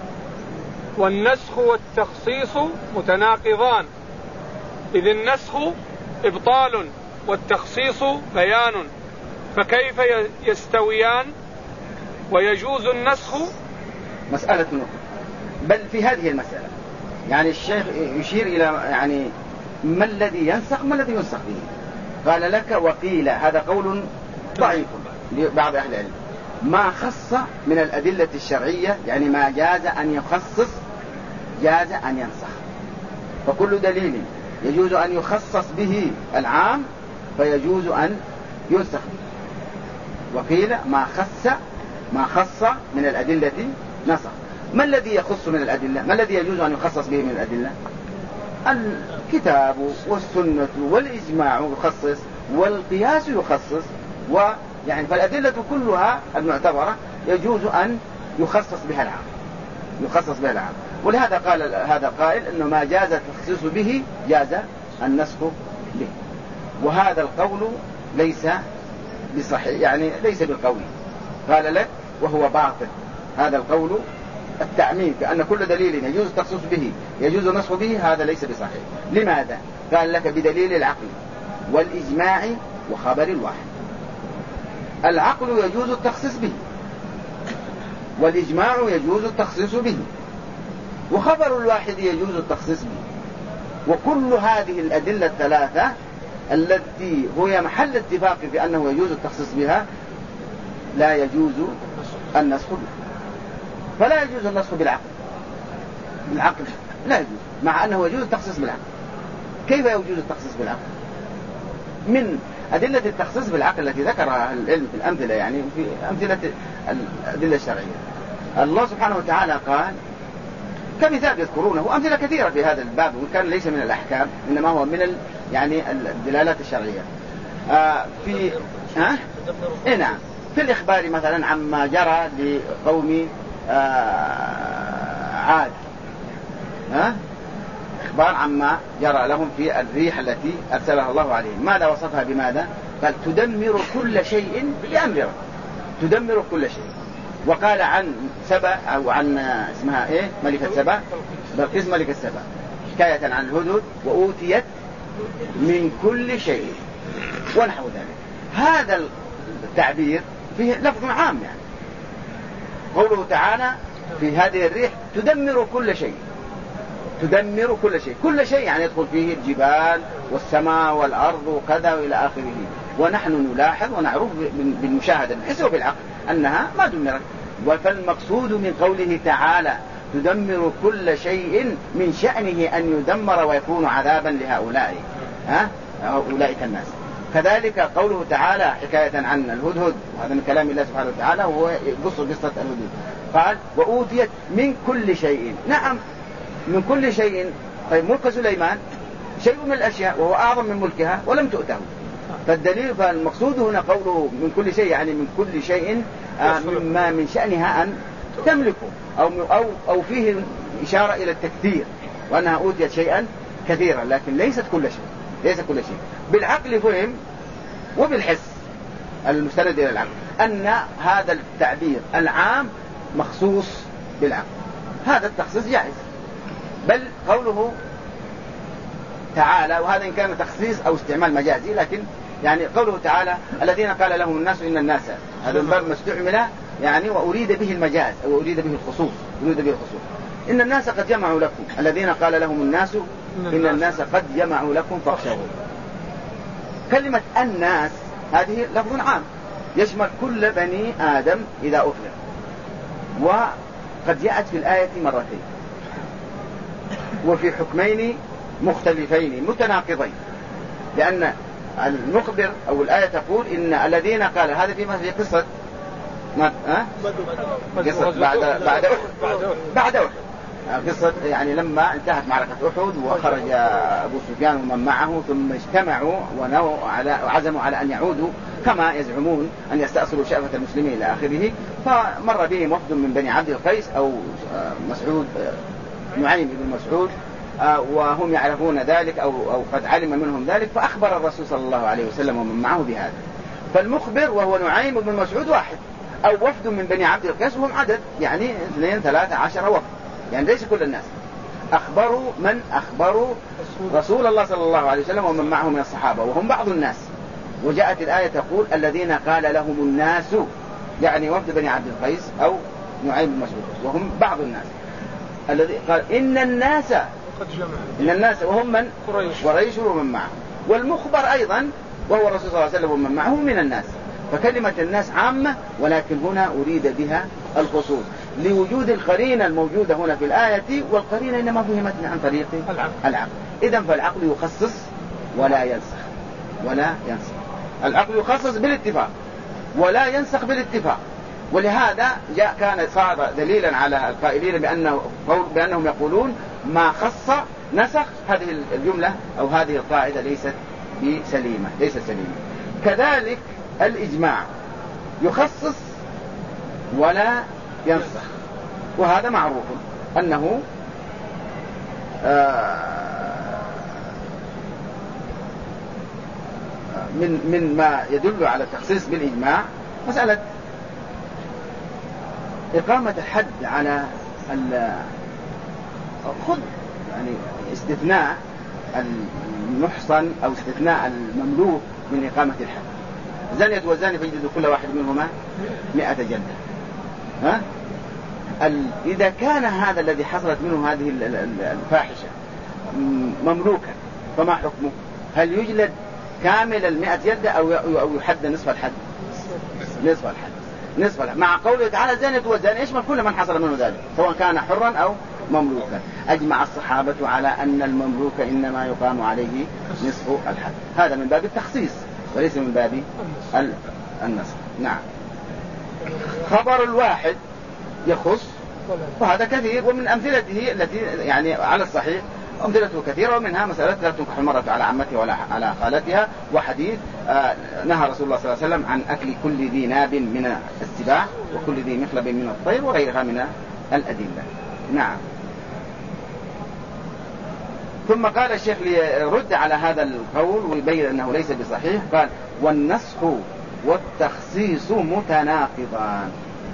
والنسخ والتخصيص متناقضان، إذ النسخ إبطال والتخصيص بيان، فكيف يستويان ويجوز النسخ؟ مسألة نقطة. بل في هذه المسألة يعني الشيخ يشير إلى يعني ما الذي ينسخ ما الذي ينسخ به. قال لك: وقيل، هذا قول ضعيف لبعض أهل العلم، ما خص من الأدلة الشرعية، يعني ما جاز أن يخصص جاز أن ينسخ، فكل دليل يجوز أن يخصص به العام فيجوز أن ينسخ به. وقيل ما خص من الأدلة نسخ. ما الذي يخص من الأدلة؟ ما الذي يجوز أن يخصص به من الأدلة؟ الكتاب والسنة والإجماع يخصص، والقياس يخصص، ويعني فالأدلة كلها المعتبرة يجوز أن يخصص بها العام. ولهذا قال هذا القائل إنه ما جاز التخصيص به جاز النسخ به. وهذا القول ليس بصحيح، يعني ليس بالقوي. قال لك: وهو باطل. هذا القول التعميم بأن كل دليل يجوز التخصيص به يجوز النسخ به، هذا ليس بصحيح. لماذا؟ قال لك: بدليل العقل والإجماع وخبر الواحد. العقل يجوز التخصيص به، والإجماع يجوز التخصيص به، وخبر الواحد يجوز التخصيص به. وكل هذه الأدلة الثلاثة التي هي محل اتفاق في أنه يجوز التخصيص بها لا يجوز النسخ بها. فلا يجوز النسخ بالعقل لا يجوز، مع أنه يجوز التخصيص بالعقل. كيف يجوز التخصيص بالعقل؟ من أدلة التخصيص بالعقل التي ذكرها العلم في الأمثلة، يعني في أمثلة الأدلة الشرعية، الله سبحانه وتعالى قال كمثال يذكرونه أمثلة كثيرة في هذا الباب، وإن كان ليس من الأحكام إنما هو من يعني الدلالات الشرعية. نعم، في الإخبار مثلا عما جرى لقوم عاد، إخبار عما جرى لهم في الريح التي أرسلها الله عليهم. ماذا وصفها بماذا؟ قال: تدمر كل شيء بأمر ربها، تدمر كل شيء. وقال عن سبأ أو عن اسمها ملكة سبأ، بلقيس ملكة سبأ، حكاية عن الهدهد: وأوتيت من كل شيء ونحو ذلك. هذا التعبير فيه لفظ عام، يعني قوله تعالى في هذه الريح تدمر كل شيء، تدمر كل شيء، كل شيء يعني يدخل فيه الجبال والسماء والأرض وكذا وإلى آخره. ونحن نلاحظ ونعرف بالمشاهدة الحس وبالعقل أنها ما دمرت. فالمقصود من قوله تعالى تدمر كل شيء من شأنه أن يدمر ويكون عذابا لهؤلاء أولئك الناس. كذلك قوله تعالى حكاية عن الهدهد، وهذا من كلام الله سبحانه وتعالى، وهو قصة الهدهد، قال: وأوتيت من كل شيء. نعم، من كل شيء. طيب ملك سليمان شيء من الأشياء وهو أعظم من ملكها ولم تؤته. فالدليل، فالمقصود هنا قوله من كل شيء يعني من كل شيء مما من شأنها أن تملكه، أو فيه إشارة إلى التكثير، وأنها أوتيت شيئا كثيرا، لكن ليست كل شيء، ليس كل شيء. بالعقل فهم وبالحس المستند إلى العقل أن هذا التعبير العام مخصوص بالعقل، هذا التخصيص جائز. بل قوله تعالى، وهذا إن كان تخصيص أو استعمال مجازي، لكن يعني قوله تعالى الذين قال لهم الناس إن الناس، هذا الباب ما استعمل يعني وأريد به المجاز أو أريد به الخصوص، إن الناس قد جمعوا لكم، الذين قال لهم الناس إن الناس قد جمعوا لكم فاخشوهم. كلمة الناس هذه لفظ عام يشمل كل بني آدم إذا أطلق، وقد جاءت في الآية مرتين وفي حكمين مختلفين متناقضين، لأن المخبر أو الآية تقول إن الذين قال هذا في قصة بعد أحد قصة يعني لما انتهت معركة أحد وخرج أبو سفيان ومن معه ثم اجتمعوا وعزموا على أن يعودوا كما يزعمون أن يستأصلوا شأفة المسلمين إلى آخره. فمر بهم وفد من بني عبد القيس أو مسعود نعيم بن مسعود وهم يعرفون ذلك أو قد علم منهم ذلك، فأخبر الرسول صلى الله عليه وسلم ومن معه بهذا. فالمخبر وهو نعيم بن مسعود واحد أو وفد من بني عبد القيس وهم عدد يعني 2 13 وفد، يعني ليس كل الناس. أخبروا رسول الله صلى الله عليه وسلم ومن معه من الصحابة وهم بعض الناس. وجاءت الآية تقول الذين قال لهم الناس، يعني وفد بني عبد القيس أو نعيم بن مسعود وهم بعض الناس. الذي قال إن الناس وهم من قريش ومن معه، والمخبر أيضا وهو الرسول صلى الله عليه وسلم ومن معه من الناس. فكلمة الناس عامة، ولكن هنا أريد بها الخصوص لوجود القرينة الموجودة هنا في الآية، والقرينة إنما فهمت عن طريق العقل. إذن فالعقل يخصص ولا ينسخ. العقل يخصص بالاتفاق ولا ينسخ بالاتفاق. ولهذا كان صار دليلا على القائلين بأنهم يقولون ما خص نسخ. هذه الجملة أو هذه القاعدة ليست سليمة. كذلك الإجماع يخصص ولا ينسخ، وهذا معروف أنه من ما يدل على التخصيص بالإجماع مسألة إقامة الحد على خذ يعني استثناء المحصن أو استثناء المملوك من إقامة الحد. زانية وزاني فيجلد كل واحد منهما 100 جلدة. إذا كان هذا الذي حصلت منه هذه الفاحشة مملوكا فما حكمه؟ هل يجلد كامل 100 جلدة أو يحد نصف الحد؟ نصف الحد مع قوله تعالى زانية وزاني يشمل كل من حصل منه ذلك سواء كان حرا أو مملوكا. أجمع الصحابة على أن المملوك إنما يقام عليه نصف الحد. هذا من باب التخصيص وليس من باب النص. نعم. خبر الواحد يخص، وهذا كثير، ومن أمثلته التي يعني على الصحيح أمثلته كثيرة، ومنها مسألة لا تنكح المرأة على عمتها ولا على خالتها، وحديث نهى رسول الله صلى الله عليه وسلم عن أكل كل ذي ناب من السباع وكل ذي مخلب من الطير وغيرها من الأدلة. نعم. ثم قال الشيخ ليرد على هذا القول ويبين أنه ليس بصحيح، قال والنسخ والتخصيص متناقضان.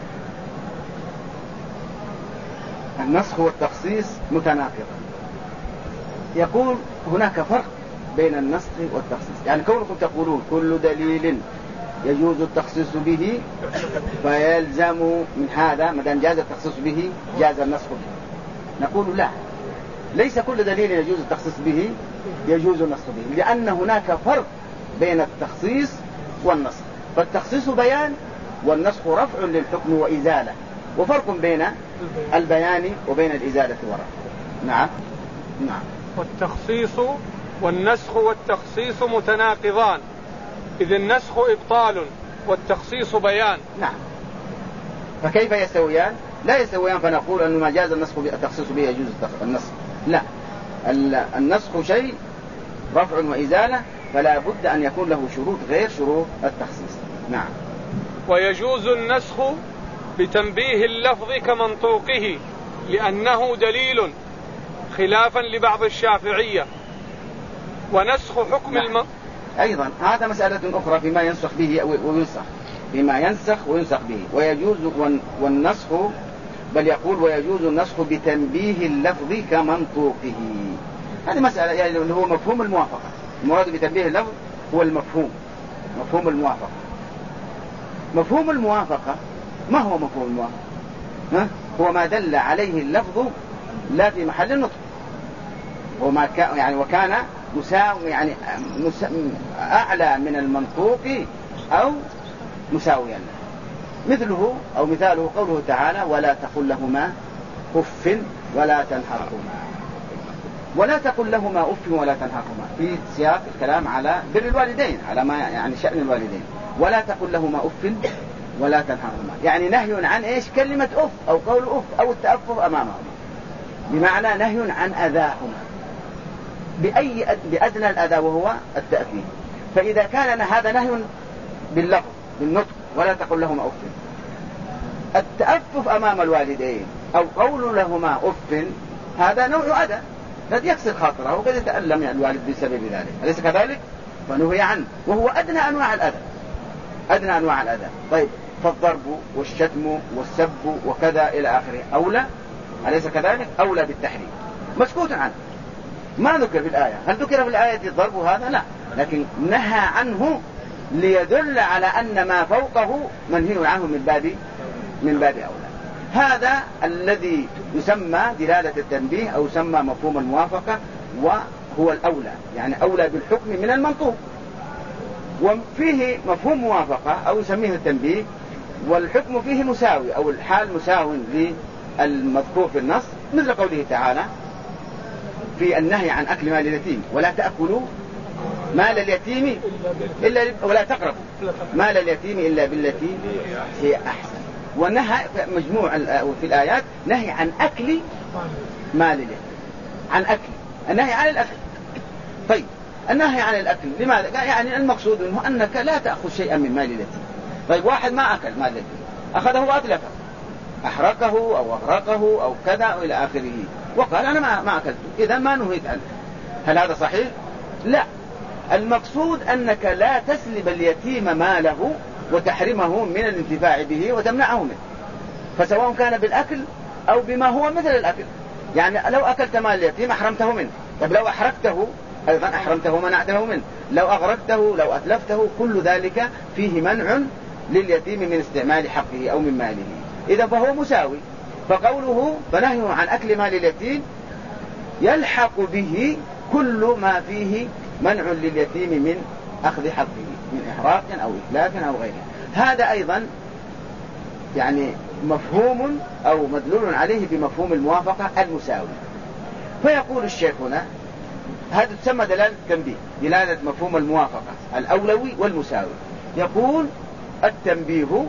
النسخ والتخصيص متناقضان. يقول هناك فرق بين النسخ والتخصيص، يعني كونكم تقولون كل دليل يجوز التخصيص به فيلزم من هذا ما دام جاز التخصيص به جاز النسخ به، نقول لا، ليس كل دليل يجوز التخصيص به يجوز النسخ به، لأن هناك فرق بين التخصيص والنسخ. فالتخصيص بيان والنسخ رفع للحكم وإزالة، وفرق بين البيان وبين الإزالة والرفع. نعم. والتخصيص والنسخ والتخصيص متناقضان، إذ النسخ إبطال والتخصيص بيان. نعم. فكيف يستويان؟ لا يستويان فنقول أنه ما جاز التخصيص به يجوز النسخ. لا، النسخ شيء رفع وإزالة، فلا بد أن يكون له شروط غير شروط التخصيص. نعم. ويجوز النسخ بتنبيه اللفظ كمنطوقه لأنه دليل، خلافا لبعض الشافعية. ونسخ حكم أيضا هذا مسألة أخرى فيما ينسخ به وينسخ، فيما ينسخ وينسخ به. ويجوز والنسخ، بل يقول ويجوز النسخ بتنبيه اللفظ كمنطوقه. هذه مسألة يعني اللي هو مفهوم الموافقة. المراد بتنبيه اللفظ هو المفهوم، مفهوم الموافقة. مفهوم الموافقة ما هو مفهوم الموافقة؟ هو ما دل عليه اللفظ لا في محل النطق، وما يعني وكان مساوي يعني أعلى من المنطوق أو مساويا له. مثله أو مثاله قوله تعالى ولا تقل لهما أف ولا تنهرهما. ولا تقل لهما أف ولا تنهرهما في سياق الكلام على بر الوالدين، على ما يعني شأن الوالدين. ولا تقل لهما أف ولا تنهرهما يعني نهي عن إيش؟ كلمة أف أو قول أف أو التأفف أمامهما، بمعنى نهي عن أذاهما بأدنى الأذى وهو التأفيف. فإذا كان هذا نهي باللفظ بالنطق ولا تقل لهما أف، التأفف أمام الوالدين أو قول لهما أف هذا نوع أذى قد يكسر خاطره وقد يتألم يعني الوالد بسبب ذلك، أليس كذلك؟ فنهي عنه وهو أدنى أنواع الأذى، أدنى أنواع الأذى. طيب فالضرب والشتم والسب وكذا إلى آخره أولى، أليس كذلك؟ أولى بالتحريم، مسكوت عنه، ما ذكر في الآية. هل ذكر في الآية الضرب هذا؟ لا، لكن نهى عنه ليدل على أن ما فوقه منهي عنه من باب أولى. هذا الذي يسمى دلالة التنبيه أو يسمى مفهوم الموافقة، وهو الأولى يعني أولى بالحكم من المنطوق. وفيه مفهوم موافقة أو يسميه التنبيه والحكم فيه مساوي أو الحال مساو للمذكور في النص، مثل قوله تعالى في النهي عن أكل مال اليتيم ولا تأكلوا مال اليتيم ولا تقربوا مال اليتيم إلا بالتي هي أحسن. ونهى مجموع في الآيات نهي عن أكل مال اليتيم، عن أكل، النهي عن الأكل. طيب النهي عن الأكل لماذا؟ يعني المقصود منه أنك لا تأخذ شيئا من مال اليتيم. طيب واحد ما أكل مال اليتيم، أخذه وأتلفه، أحرقه أو أغرقه أو كذا إلى آخره، وقال أنا ما أكلته، إذا ما نهيت عنه. هل هذا صحيح؟ لا، المقصود أنك لا تسلب اليتيم ماله وتحرمه من الانتفاع به وتمنعه منه، فسواء كان بالأكل أو بما هو مثل الأكل. يعني لو أكلت مال اليتيم أحرمته منه، طب لو أحرقته أيضا أحرمته ومنعته منه، لو أغرقته لو أتلفته، كل ذلك فيه منع لليتيم من استعمال حقه أو من ماله، إذا فهو مساوي. فقوله فنهيه عن أكل مال اليتيم يلحق به كل ما فيه منع لليتيم من أخذ حقه من إحراق أو إتلاف أو غيره. هذا أيضا يعني مفهوم أو مدلول عليه بمفهوم الموافقة المساوي. فيقول الشيخ هنا هذا تسمى دلالة التنبيه، دلالة مفهوم الموافقة الأولوي والمساوي. يقول التنبيه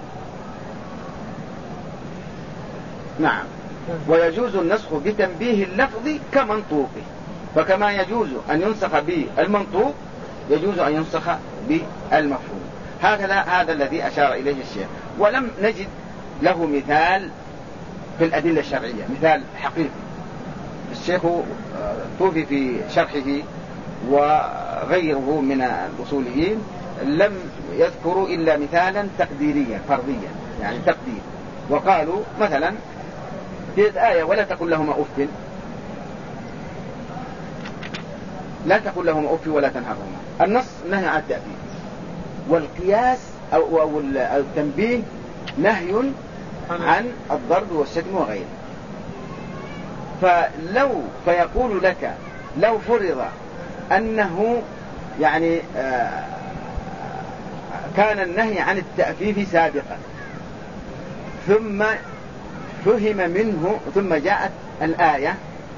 نعم ويجوز النسخ بتنبيه اللفظ كمنطوقه، فكما يجوز أن ينسخ بالمنطوق يجوز أن ينسخ بالمفهوم. هذا الذي أشار إليه الشيخ، ولم نجد له مثال في الأدلة الشرعية، مثال حقيقي. الشيخ توفي في شرحه وغيره من الأصوليين لم يذكروا إلا مثالا تقديريا فرضيا، يعني تقدير. وقالوا مثلا في الآية ولا تقل لهما أف، لا تقل لهما أف ولا تنهرهما، النص نهي عن التأديب، والقياس أو التنبيه نهي عن الضرب والشتم وغيره. فيقول لك لو فرض أنه يعني كان النهي عن التأفيف سابقا ثم فهم منه ثم جاءت الآية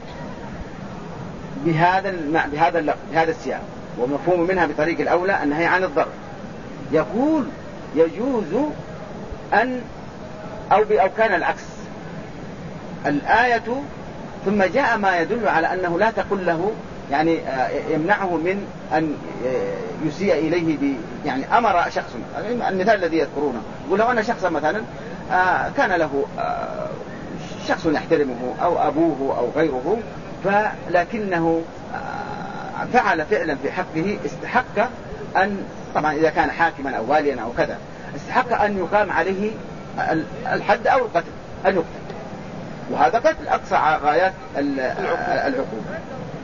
بهذا السياق ومفهوم منها بطريق الأولى النهي عن الضرب، يقول يجوز أن أو كان العكس، الآية ثم جاء ما يدل على أنه لا تقل له يعني يمنعه من أن يسيء إليه يعني أمر شخص. المثال الذي يذكرونه يقول لو أن شخصا مثلا كان له شخص يحترمه أو أبوه أو غيره، فلكنه فعل فعلا في حقه استحق أن، طبعا إذا كان حاكما أو واليا أو كذا، استحق أن يقام عليه الحد أو القتل، أن يقتل، وهذا قتل أقصى غايات العقوبة.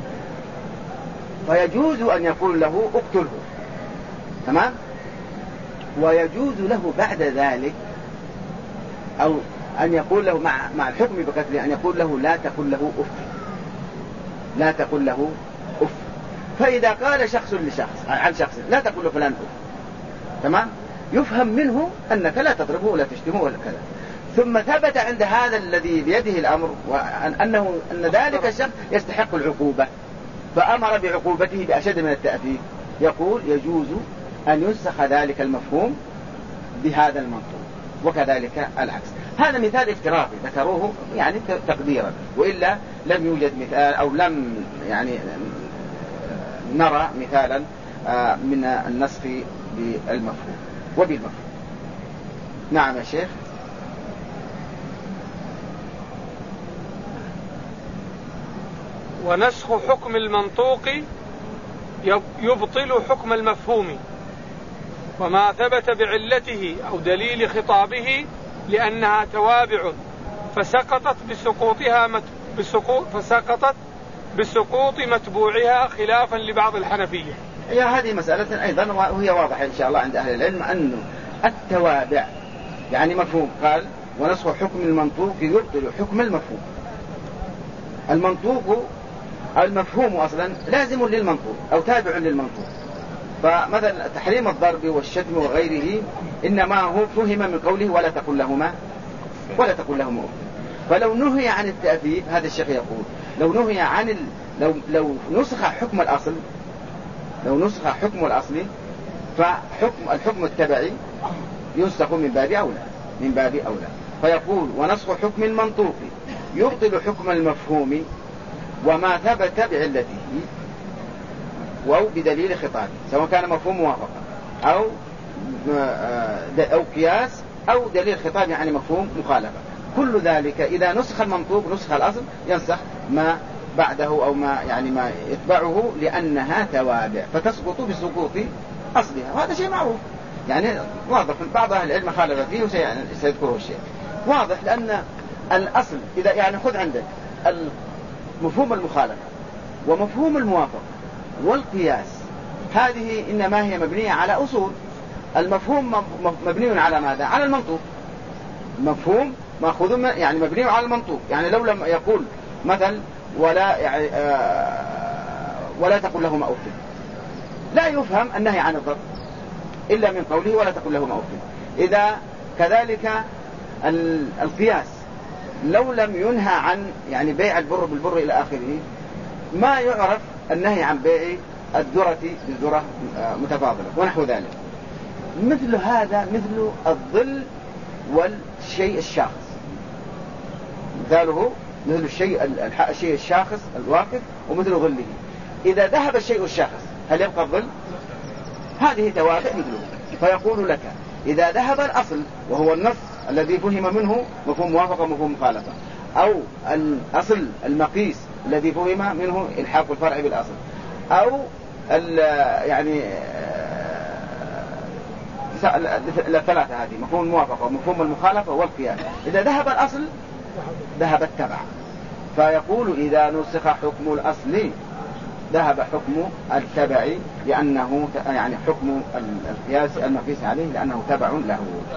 فيجوز أن يقول له اقتله، تمام، ويجوز له بعد ذلك أو أن يقول له مع الحكم بقتله أن يقول له لا تقل له أف، لا تقل له أف. فإذا قال شخص لشخص عن شخص لا تقل له فلان أف، تمام، يفهم منه أنك لا تضربه ولا تشتمه ولا كذا. ثم ثبت عند هذا الذي بيده الأمر أن ذلك الشخص يستحق العقوبة، فأمر بعقوبته بأشد من التأثير. يقول يجوز أن ينسخ ذلك المفهوم بهذا المنطوق، وكذلك العكس. هذا مثال افتراضي ذكروه يعني تقديرا، وإلا لم يوجد مثال أو لم يعني نرى مثالا من النسخ بالمفهوم وبالمفهوم. نعم يا شيخ. ونسخ حكم المنطوق يبطل حكم المفهوم، وما ثبت بعلته أو دليل خطابه لأنها توابع فسقطت بسقوط متبوعها خلافا لبعض الحنفية. هذه مسألة أيضا وهي واضحة إن شاء الله عند أهل العلم، أنه التوابع يعني مفهوم. قال ونسخ حكم المنطوق يبطل حكم المفهوم. المنطوق المفهوم أصلا لازم للمنطوق أو تابع للمنطوق. فمثلا تحريم الضرب والشتم وغيره إنما هو فهم من قوله ولا تقل لهما أف. فلو نهي عن التأديب، هذا الشيخ يقول لو نهي عن لو نسخ حكم الأصل، الحكم التبعي ينسخ من باب أولى. فيقول ونسخ حكم المنطوق يبطل حكم المفهوم وما ثبت بعلته أو بدليل خطابه، سواء كان مفهوم موافقة أو قياس أو دليل خطاب يعني مفهوم مخالفة. كل ذلك إذا نسخ المنطوق نسخ الأصل ينسخ ما بعده أو ما يتبعه، لأنها توابع فتسقط بسقوط أصلها. وهذا شيء معروف يعني واضح. بعض أهل العلم خالف فيه وسيذكره الشيء واضح، لأن الأصل إذا يعني خذ عندك مفهوم المخالفة ومفهوم الموافقة والقياس، هذه إنما هي مبنية على أصول. المفهوم مبني على ماذا؟ على المنطوق. مفهوم مأخوذ يعني مبني على المنطوق. يعني لو لم يقول مثل ولا تقل لهما أف، لا يفهم النهي عن الضرب إلا من قوله ولا تقل لهما أف. إذا كذلك القياس لو لم ينهى عن يعني بيع البر بالبر إلى آخره، ما يعرف النهي عن بيع الذرة بالذرة متفاضلة ونحو ذلك. مثل هذا مثل الظل والشيء الشاخص، مثاله مثل الشيء الشاخص الواقف ومثل ظله. إذا ذهب الشيء الشاخص هل يبقى الظل؟ هذه توابع مثله. فيقول لك إذا ذهب الأصل وهو النص الذي فهم منه مفهوم موافقة ومفهوم مخالفة، أو الأصل المقيس الذي فهم منه الحاق الفرع بالأصل، أو يعني الثلاثة هذه مفهوم الموافقة ومفهوم المخالفة والقياس، إذا ذهب الأصل ذهب التبع. فيقول إذا نسخ حكم الأصل ذهب حكم التبع، لأنه يعني حكم القياس المقيس عليه لأنه تبع له.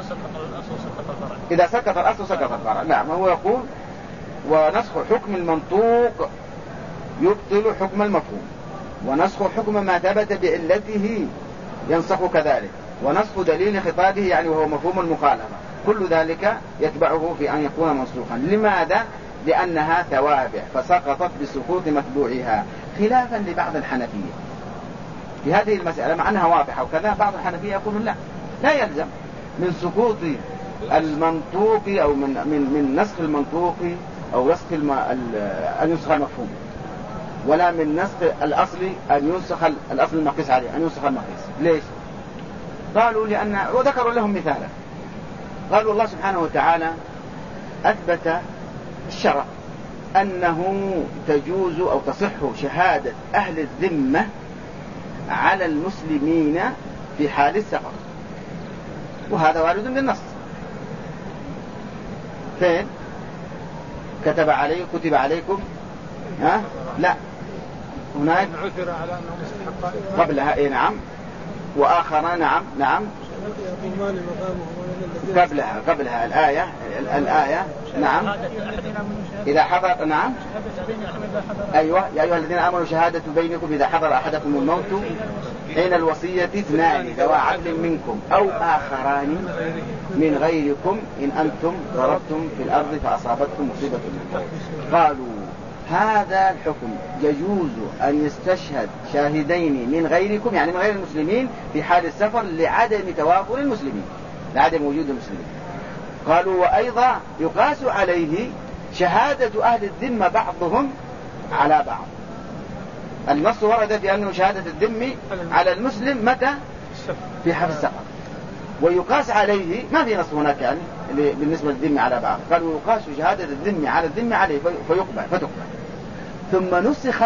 إذا سقط الأصل سقط الفرع. نعم. هو يقول ونسخ حكم المنطوق يبطل حكم المفهوم، ونسخ حكم ما ثبت بعلته ينسخ كذلك، ونسخ دليل خطابه يعني وهو مفهوم المخالفة، كل ذلك يتبعه في أن يكون منسوخا. لماذا؟ لأنها توابع فسقطت بسقوط متبوعها، خلافا لبعض الحنفية في هذه المسألة، مع أنها واضحة وكذا. بعض الحنفية يقولون لا يلزم من سقوط المنطوق أو من نسخ المنطوق أو نسخ أن ينسخ المفهوم، ولا من نسخ الأصل أن ينسخ الأصل المقيس عليه، أن ينسخ المقيس. ليش؟ قالوا وذكروا لهم مثالا. قالوا الله سبحانه وتعالى أثبت الشرع أنه تجوز أو تصح شهادة أهل الذمة على المسلمين في حال السفر، وهذا وارد بالنص. فين؟ كتب عليكم لا هناك قبلها. نعم. وآخر نعم قبلها الآية نعم. إذا حضر نعم أيوة يا أيها الذين آمنوا شهادة بينكم إذا حضر أحدكم الموت حين الوصية اثنان ذوى عدل منكم أو آخران من غيركم إن أنتم ضربتم في الأرض فأصابتكم مصيبة الموت. قالوا هذا الحكم يجوز أن يستشهد شاهدين من غيركم يعني من غير المسلمين في حال السفر لعدم توافر المسلمين، لعدم وجود المسلمين. قالوا وأيضا يقاس عليه شهادة أهل الذمة بعضهم على بعض. النص ورد في أنه شهادة الذم على المسلم متى؟ في حال السفر. ويقاس عليه ما في نص هناك يعني بالنسبة للذم على بعض. قالوا يقاس شهادة الذم على الذم عليه فتقبل. ثم نسخ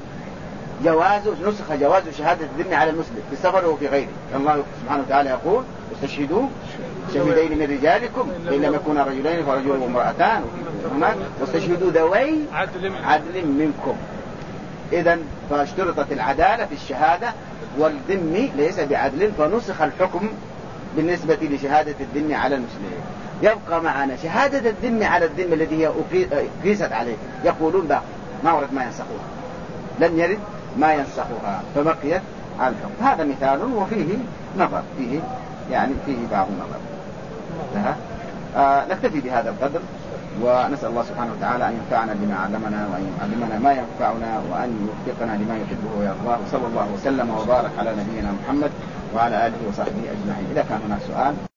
جواز شهادة الذم على المسلم في السفر وفي غيره. الله سبحانه وتعالى يقول واستشهدوا شهدين من رجالكم إن لم يكونا رجلين فرجل وامرأتان واستشهدوا ذوي عدل منكم. إذن فاشترطت العدالة في الشهادة والذم ليس بعدل فنسخ الحكم بالنسبة لشهادة الذم على المسلمين. يبقى معنا شهادة الذم على الذم الذي هي قيست عليه يقولون باقي ما ورد ما ينسخها، لم يرد ما ينسخها فبقيت على الحكم. هذا مثال وفيه نظر فيه بعض النظر. نكتفي بهذا القدر ونسأل الله سبحانه وتعالى أن ينفعنا بما علمنا وأن يعلمنا ما ينفعنا وأن يوفقنا لما يحبه ويرضاه. صلى الله وسلم وبارك على نبينا محمد وعلى آله وصحبه أجمعين. إذا كان هناك سؤال